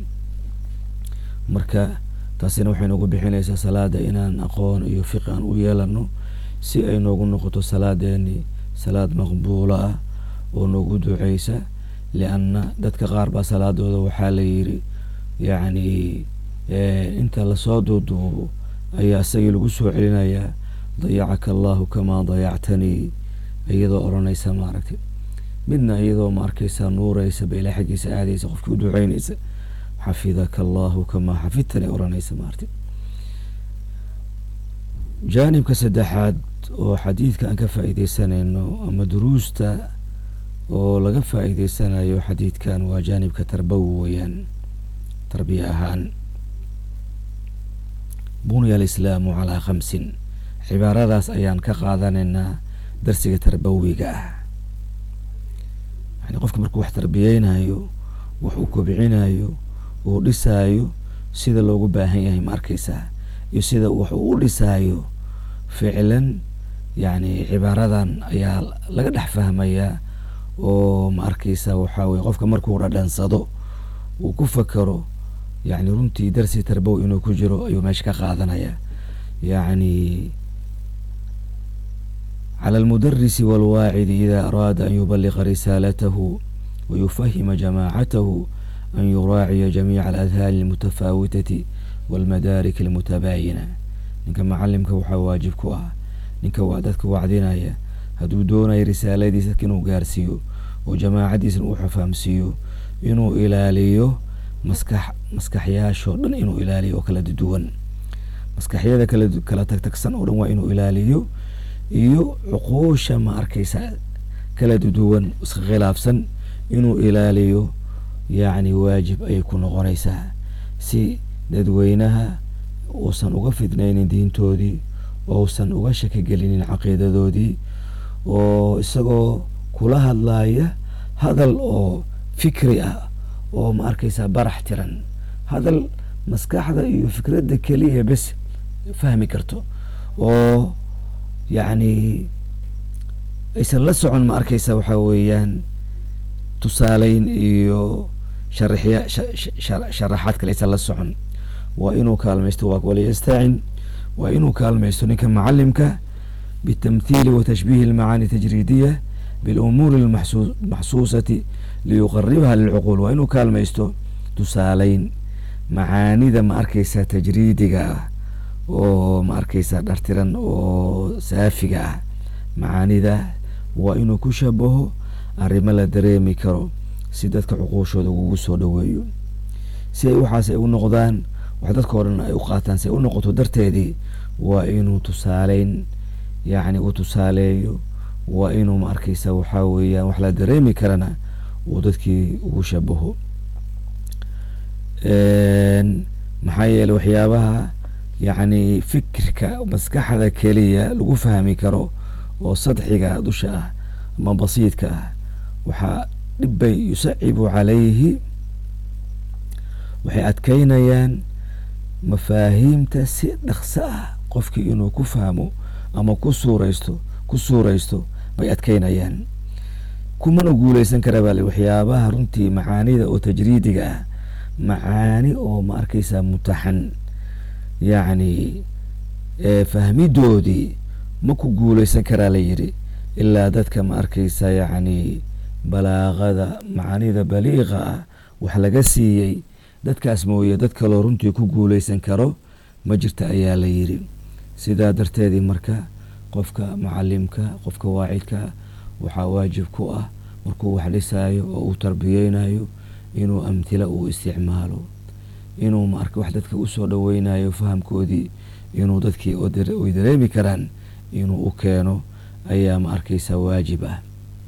Speaker 1: marka taasina waxay noogu bixinaysaa salaada inaan aqoon iyo fiqi aan u yeelano si ay noogu noqoto salaadeeni salaad maqbuula ah oo noogu duceysa. lianna dadka qaar baa salaadooda waxaa la yidhi yani inta lasoo duuduubo ayaa isagii lagu soo celinayaa dayacaka allahu kamaa dayactanii iyadoo odhanaysa maaragtay, midna iyadoo ma arkaysa nuuraysa ba ilaa xaggiisa aadaysa qofkii u duceynaysa xafidaka allahu kamaa xafidtanii odhanaysa maaragtay. jaanibka saddexaad oo xadiidka aan ka faa'iideysanayno ama duruusta oo laga faa'iideysanayo xadiidkan waa jaanibka tarbawi weeyaan, tarbiya ahaan. bunya alislaamu calaa khamsin, cibaaradaas ayaan ka qaadanaynaa darsiga tarbawiga ah. yani qofka markuu wax tarbiyeynayo wax uu kobcinayo uu dhisaayo sida loogu baahan yahay ma arkaysaa iyo sida wax uu u dhisaayo ficlan yani cibaaradan ayaa laga dhex fahmayaa oo ma arkaysaa waxaa weye qofka markuu dhadhansado uu ku fakero yani runtii darsi tarbow inuu ku jiro ayuu meesha ka qaadanaya yani على المدرس والواعظ إذا أراد أن يبلغ رسالته ويفهم جماعته أن يراعي جميع الأذهان المتفاوتة والمدارك المتباينة نك معلمك وحواجبك نك وعدتك وعدنايا هدو دونا رسالة دي سكنو غارسيو وجماعة دي سنو حفامسيو إنو إلاليو مسكح مسكحياشو دن إنو إلاليو كلا ددوان مسكحيا ذا كلا كلا تكتكسن أو إنو إلاليو iyo cuquusha ma arkaysa kala duwan iska khilaafsan inuu ilaaliyo yani waajib ay ku noqonaysaa si dadweynaha uusan uga fidnaynin diintoodii uusan uga shaki gelinin caqiidadoodii oo isagoo kula hadlaaya hadal oo fikri ah oo ma arkaysa barax tiran hadal maskaxda iyo fikradda kaliya bas fahmi karto oo يعني aysan la socon ma arkaysa waxa weeyaan tusaaleyn iyo sharaxya sharaxaad kale aysan la socon waa inuu kaalmaysto waa wali yasta'in waa inuu kaalmaysto ninka macallimka بالتمثيل وتشبيه المعاني التجريدية بالأمور المحسوسة ليقربها للعقول وإنه كالميستو تسالين معاني ذا ما أركيسا تجريدية oo ma arkaysa dhartiran oo saafiga ah macaanida waa inuu ku shabaho arrimo la dareemi karo si dadka cuquushooda ugu soo dhaweeyo si ay waxaas ay u noqdaan wax dadka oo dhan ay u qaataan si ay u noqoto darteedii waa inuu tusaaleyn yani uu tusaaleeyo waa inuu ma arkaysa waxaa weeyaan wax la dareemi karana uu dadkii ugu shabaho maxaa yeelay waxyaabaha يعني فكرك مسكحة كلية لغو فهمي كرو وصدحك دوشة ما بسيطك وحا لبي يسعب عليه وحي أتكينيان مفاهيم تسيد نخساه قفك إنو كفهمو أما كسوريستو كسوريستو بي أتكينيان كما نقول يسان كربالي وحيابها رنتي معاني أو تجريدك معاني أو ماركيسا متحن يعني فهمي دودي مكو قولي سكرا ليري إلا دادك ما أركيسا يعني بلاغة معاني ذا بليغة وحلقسي دادك اسموية دادك لورنتي كو قولي سنكرو مجرت أيا ليري سيدا درتادي مركا قفك معلمك قفك واعدك وحواجبك مركو وحلسايو أو تربيينايو إنو أمثلة واستعماله inuu ma arka wax dadka u soo dhaweynayo fahamkoodii inuu dadkii oo dareemi karaan inuu u keeno ayaa ma arkaysa waajib ah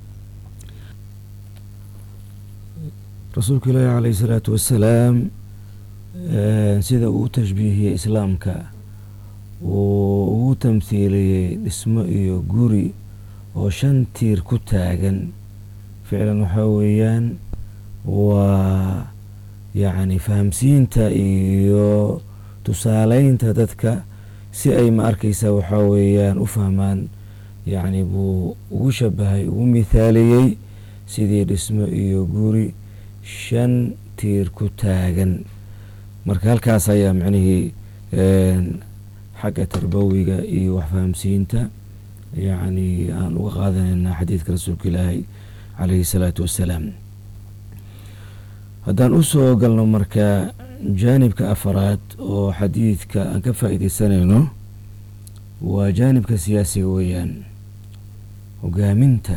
Speaker 1: rasuulka ilaahi calayhi salaatu wassalaam sida uu tashbiihiyey islaamka uu ugu tamthiiliyey dhismo iyo guri oo shan tiir ku taagan ficlan waxaa weeyaan waa يعني فهمسينتا إيو تسالينتا دادكا سي أي ما أركيسا وحاويان وفهمان يعني بو وشبهي ومثاليي سيدي الاسم إيو قوري شن تير كتاغن مركا هالكاس أيام يعني حق تربوية إيو فهمسينتا يعني أن وغاذن حديث رسولك الله عليه الصلاة والسلام haddaan u soo galno marka jaanibka afaraad oo xadiidka aan ka faa'iidaysanayno waa jaanibka siyaasiga weeyaan hogaaminta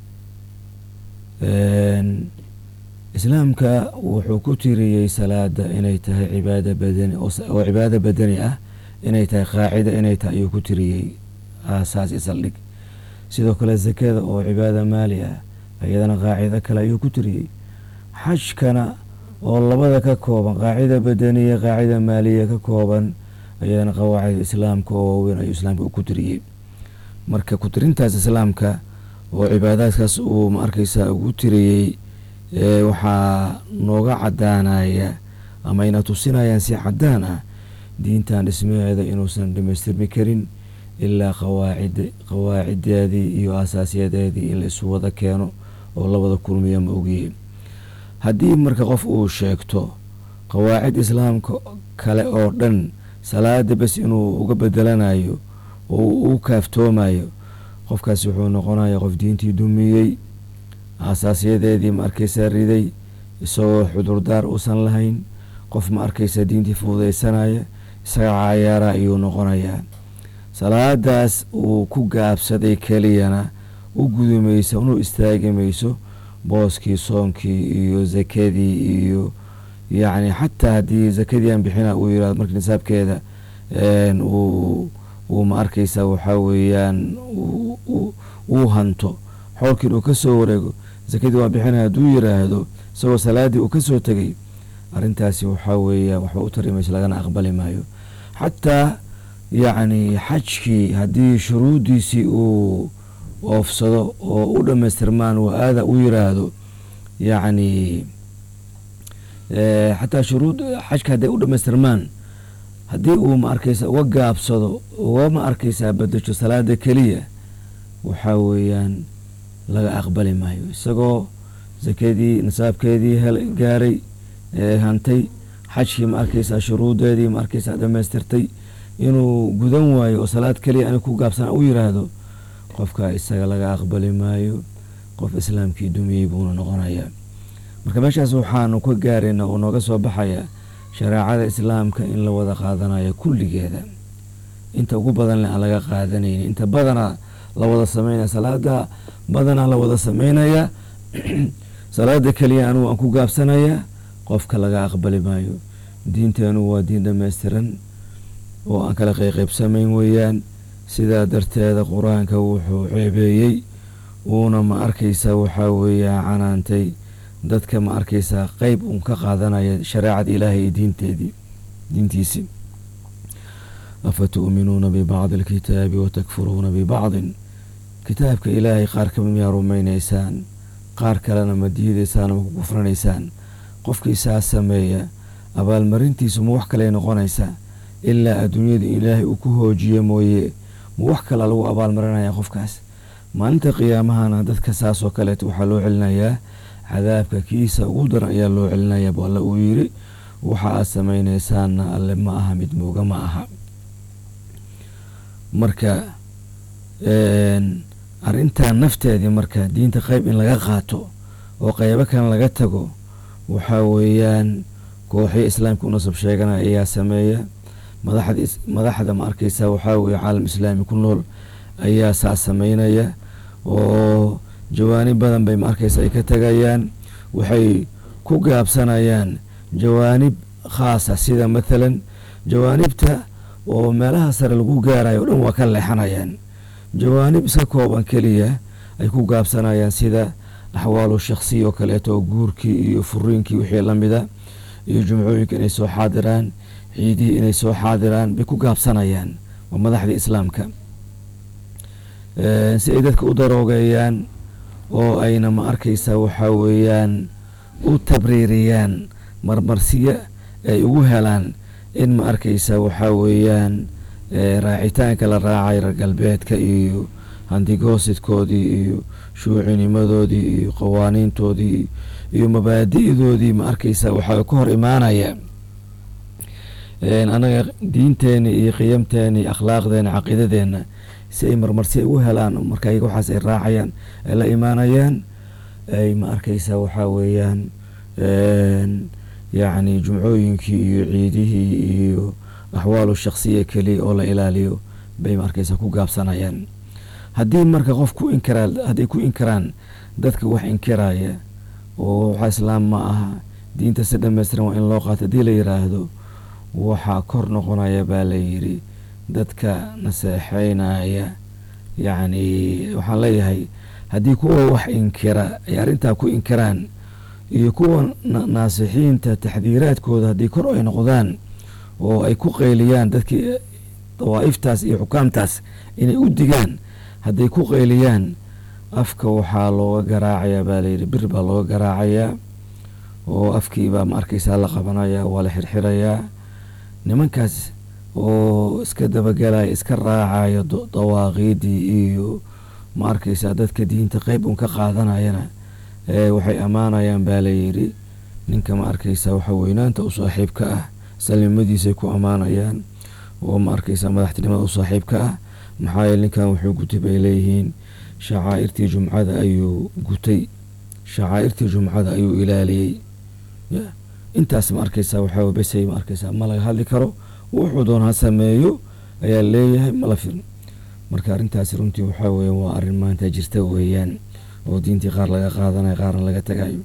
Speaker 1: islaamka wuxuu ku tiriyey salaada inay tahay cibaada badani oo cibaada badani ah inay tahay qaacida inay tahay ayuu ku tiriyey aasaas isaldhig sidoo kale zakada oo cibaada maali ah ayadana qaacida kale ayuu ku tiriyey xajkana oo labada ka kooban qaacida badaniya qaacida maaliya ka kooban ayadana qawaacid islaamka oo waaweyn ayuu islaamka ku tiriyey marka ku tirintaas islaamka oo cibaadaadkaas uu ma arkaysaa ugu tiriyey waxaa nooga cadaanaya ama ayna tusinayaan si caddaan ah diintan dhismaheeda inuusan dhamaystirmi karin ilaa qawaacid qawaacideedii iyo asaasiyadeedii in la isu wada keeno oo labada kulmiya ma ogiye haddii marka qof uu sheegto qawaacid islaamka kale oo dhan salaada bas inuu uga bedelanayo oo uu kaaftoomayo qofkaasi wuxuu noqonayaa qof diintii dumiyey asaasiyadeedii ma arkaysa riday isagoo xudurdaar uusan lahayn qof ma arkaysa diintii fududaysanaya isaga cayaara ayuu noqonayaa salaadaas uu ku gaabsaday keliyana u gudumaysa inuu istaagi mayso booskii soonkii iyo zakadii iyo yacni xataa haddii zakadii aan bixina uu yirahdo marka nisaabkeeda uu uu ma arkaysa waxaa weeyaan uu hanto xoolkiin uu ka soo wareego zakadii waa bixina hadduu yiraahdo isagoo salaadii uu ka soo tegay arrintaasi waxaa weeya waxba u tari mayso lagana aqbali maayo xataa yacni xajkii haddii shuruuddiisii uu oofsado oo u dhammaystirmaan waa aada u yiraahdo yacni xataa shuruud xajka hadday u dhammaystirmaan haddii uu ma arkaysa uga gaabsado uga ma arkaysaa bedesho salaada keliya waxaa weeyaan laga aqbali maayo isagoo zakadii nisaabkeedii hel gaaray hantay xajkii ma arkaysaa shuruudeedii ma arkaysaa dhammaystirtay inuu gudan waayo oo salaad keliya ani ku gaabsana u yiraahdo qofka isaga laga aqbali maayo qof islaamkii dumiyey buuna noqonayaa marka meeshaas waxaanu ka gaarayna oo nooga soo baxaya shareecada islaamka in la wada qaadanayo kulligeeda inta ugu badan aan laga qaadanayni inta badana la wada sameynaya salaada badana la wada sameynaya salaada kaliya anu aan ku gaabsanaya qofka laga aqbali maayo diinteenu waa diin dhammaystiran oo aan kala qaybsamayn weeyaan sidaa darteeda qur-aanka wuxuu ceebeeyey uuna ma arkaysa waxaa weeyaa canaantay dadka ma arkaysaa qayb uun ka qaadanaya shareecada ilaahay iyo diinteedii diintiisii afatu'minuuna bibacdi alkitaabi watakfuruuna bibacdin kitaabka ilaahay qaar ka miyaa rumaynaysaan qaar kalena ma diidaysaan ma ku kufranaysaan qofkii saa sameeya abaalmarintiisu ma wax kale noqonaysaa ilaa adduunyada ilaahay uu ku hoojiye mooye ma wax kale lagu abaalmarinaya qofkaas maalinta qiyaamahana dadka saas oo kaleeto waxaa loo celinayaa cadaabka kiisa ugu daran ayaa loo celinaya bu alla uu yiri waxa aad samaynaysaanna alle ma aha mid mooga ma aha marka arrintan nafteedii marka diinta qayb in laga qaato oo qaybo kan laga tago waxaa weeyaan kooxii islaamka u nasab sheeganaya ayaa sameeya madaxda madaxda ma arkaysa waxaa weeye caalam islaami ku nool ayaa saa sameynaya oo jawaanib badan bay ma arkaysa ay ka tagayaan waxay ku gaabsanayaan jawaanib khaasa sida mathalan jawaanibta oo meelaha sare lagu gaarayo o dhan waa ka leexanayaan jawaanib iska kooban keliya ay ku gaabsanayaan sida axwaalu shakhsiya oo kaleeto oo guurkii iyo furiinkii wixii lamida iyo jumcooyinka inay soo xaadiraan ciidihii inay soo xaadiraan bay ku gaabsanayaan waa madaxda islaamka si ay dadka u daroogeeyaan oo ayna ma arkaysa waxaa weeyaan u tabriiriyaan marmarsiyo ay ugu helaan in ma arkaysa waxaa weeyaan raacitaanka la raacay reer galbeedka iyo handigoosidkoodii iyo shuucinimadoodii iyo qawaaniintoodii iyo mabaadi'doodii ma arkaysa waxaa ka hor imaanaya anaga diinteena iyo qiyamteena iyo akhlaaqdeena caqiidadeena si ay marmarsi ugu helaan marka ayaga waxaas ay raacayaan ay la imaanayaan ay ma arkaysa waxaa weeyaan yacni jumcooyinkii iyo ciidihii iyo axwaalu shakhsiya keliya oo la ilaaliyo bay ma arkaysa ku gaabsanayaan haddii marka qof ku inkiraa hadday ku inkiraan dadka wax inkiraya oo waxaa islaam ma aha diinta si dhammaystiran waa in loo qaato haddii la yiraahdo waxaa kor noqonaya baa la yidhi dadka naseexeynaya yacni waxaan leeyahay haddii kuwa wax inkira ay arrintaa ku inkiraan iyo kuwa naasixiinta taxdiiraadkooda haddii kor ay noqdaan oo ay ku qayliyaan dadkii dawaa'iftaas iyo xukaamtaas inay u digaan hadday ku qayliyaan afka waxaa looga garaacayaa baa layidhi bir baa looga garaacayaa oo afkiibaa ma arkaysaa la qabanaya waa la xirxirayaa. nimankaas oo iska dabagelaya iska raacaya dawaaqiidii iyo ma arkaysaa dadka diinta qeyb un ka qaadanayana waxay ammaanayaan baa layidhi ninka ma arkaysaa waxa weynaanta u saaxiibka ah salnimadiisay ku ammaanayaan oo ma arkaysaa madaxtinimada u saaxiibka ah. maxaa yeele ninkan wuxuu gutay bay leeyihiin shacaa'irtii jumcada ayuu gutay, shacaa'irtii jumcada ayuu ilaaliyey. intaas ma arkaysaa waxaa besay ma arkaysaa ma laga hadli karo, wuxuu doon ha sameeyo ayaa leeyahay mala firin. marka arrintaasi runtii waxaa weeye waa arrin maanta jirta weeyaan oo diintii qaar laga qaadanayo qaarna laga tagayo.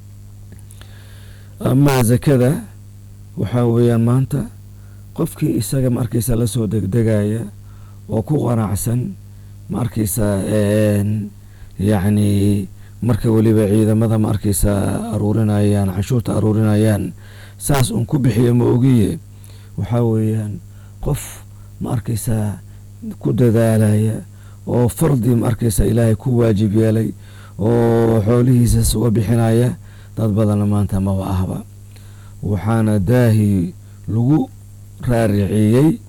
Speaker 1: ama zakada waxaa weeyaan maanta qofkii isaga ma arkaysaa lasoo degdegaya oo ku qanacsan ma arkaysaa yacni marka weliba ciidamada ma arkaysaa aruurinayaan canshuurta aruurinayaan saas un ku bixiyo ma ogiye waxaa weeyaan qof ma arkaysaa ku dadaalaya oo fardi ma arkaysaa ilaahay ku waajib yeelay oo xoolihiisas uga bixinaya dad badanna maanta maba ahba. waxaana daahi lagu raariciyey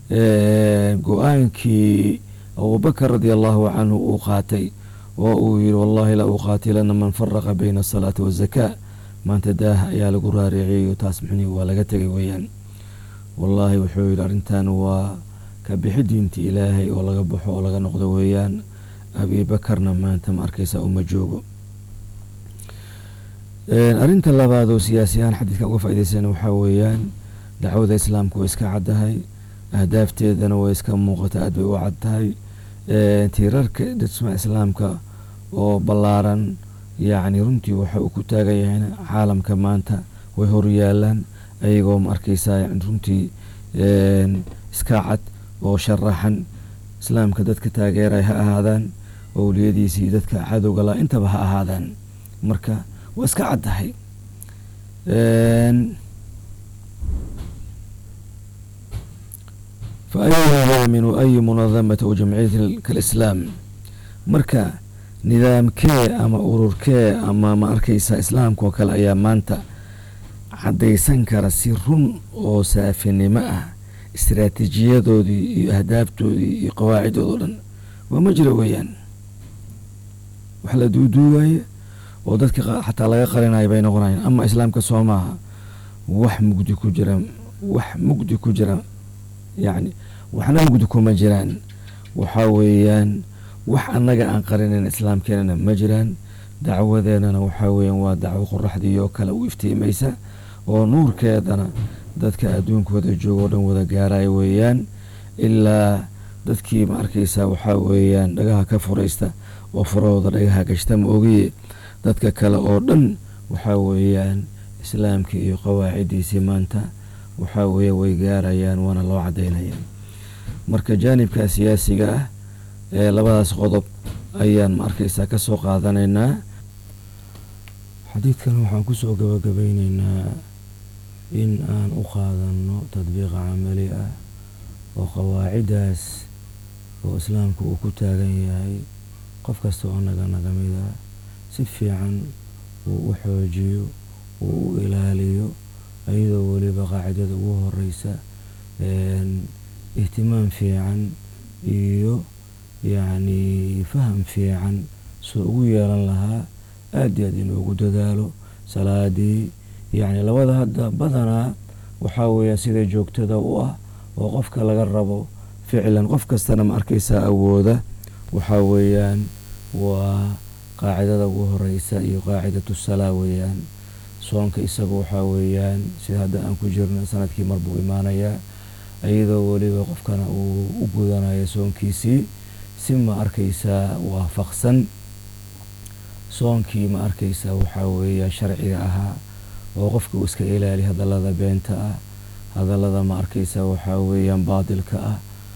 Speaker 1: go-aankii abubakar radia allahu canhu uu qaatay oo uu yihi wallahi la uqaatilana man faraqa bayna asalaati wazakaa. maanta daah ayaa lagu raariciyey taas mxni waa laga tegay weeyaan. wallahi wuxuu yihi arrintan waa ka bixi diinti ilaahay oo laga baxo oo laga noqdo weeyaan. abibakarna maanta ma arkaysaa uma joogo. arrinta labaad oo siyaasi ahaan xadiidkan uga faa'idaysana waxaa weeyaan dacwada islaamka way iska caddahay, ahdaafteedana way iska muuqata aad bay u cad tahay. tiirarka dhismaha islaamka oo ballaaran yacni runtii waxa uu ku taagan yahayna caalamka maanta way hor yaalaan ayagoo ma arkaysaa yani runtii iska cad oo sharaxan. islaamka dadka taageeray ha ahaadaan, owliyadiisii dadka cadowga la intaba ha ahaadaan. marka waa iska caddahay. fa ay nidaaminu ay munadamata o jamciyati kalislaam, marka nidaamkee ama ururkee ama ma arkaysaa islaamka oo kale ayaa maanta caddaysan kara si run oo saafinimo ah istiraatiijiyadoodii iyo ahdaaftoodii iyo qawaacidoodo dhan. waa ma jiro weeyaan. wax la duuduuwaye oo dadka xataa laga qarinayo bay noqonayaan. ama islaamka soo maaha wax mugdi ku jira, wax mugdi ku jira yacni waxna mugdi kuma jiraan. waxaa weeyaan wax annaga aan qarinayn islaamkeenana ma jiraan. dacwadeenana waxaa weeyaan waa dacwo qoraxdii oo kale u iftiimaysa oo nuurkeedana dadka adduunkooda joogo o dhan wada gaarayo weeyaan. ilaa dadkii ma arkaysaa waxaa weeyaan dhagaha ka furaysta oo furahooda dhagaha gashta ma ogiye dadka kale oo dhan waxaa weeyaan islaamka iyo qawaacidiisii maanta waxaa weeye way gaarayaan waana loo caddaynaya. marka jaanibka siyaasiga ah ee labadaas qodob ayaan ma arkaysaa ka soo qaadanaynaa. xadiidkan waxaan kusoo gabagabeyneynaa in aan u qaadano tadbiiqa camali ah oo qawaaciddaas oo islaamku uu ku taagan yahay qof kasta oo naga naga mid ah si fiican uu u xoojiyo uu u ilaaliyo ayadoo weliba qaacidada ugu horeysa ihtimaam fiican iyo yacni faham fiican soo ugu yeelan lahaa aad iyo aad inoogu dadaalo salaadii yacni labada hadda badanaa waxaa weeyaan sida joogtada u ah oo qofka laga rabo ficlan qof kastana ma arkaysaa awooda waxaa weeyaan waa qaacidada ugu horeysa iyo qaacidatu salaa weeyaan. soonka isaga waxaa weeyaan sida hadda aan ku jirno sanadkii mar buu imaanayaa iyadoo weliba qofkana uu u gudanayo soonkiisii si ma arkaysaa waafaqsan soonkii ma arkaysaa waxaa weeya sharciga ahaa oo qofka uu iska ilaali hadallada beenta ah, hadallada ma arkaysaa waxaa weeyaan baadilka ah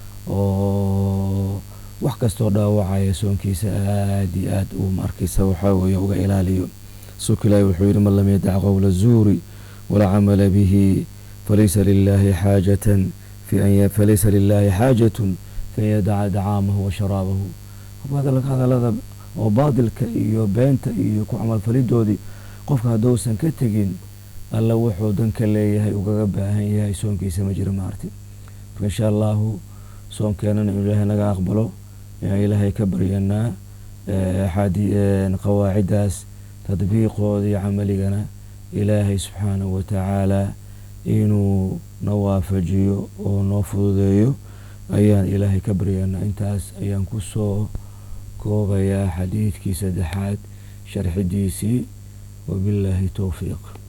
Speaker 1: oo wax kastoo dhaawacaya soonkiisa aad iyo aad uu ma arkaysaa waxaa weeye uga ilaaliyo. suuka ilaahi wuxuu yidhi man lam yadac qowla zuuri walaa camala bihi falaysa lilaahi xaajatan fi an falaysa lilaahi xaajatun fi an yadaca dacaamahu wa sharaabahu. hadallada oo baadilka iyo beenta iyo ku camalfalidoodii qofka haddousan ka tegin alla wuxuu danka leeyahay ugaga baahan yahay soonkiisa ma jiro maarti marka insha allahu soonkeenana inuu ilaahay naga aqbalo ayaan ilaahay ka baryanaa qawaaciddaas tadbiiqooda iyo camaligana ilaahay subxaanahu watacaala inuu na waafajiyo oo noo fududeeyo ayaan ilaahay ka baryanaa intaas ayaan ku soo koobayaa xadiidkii saddexaad sharxidiisii وبالله توفيق.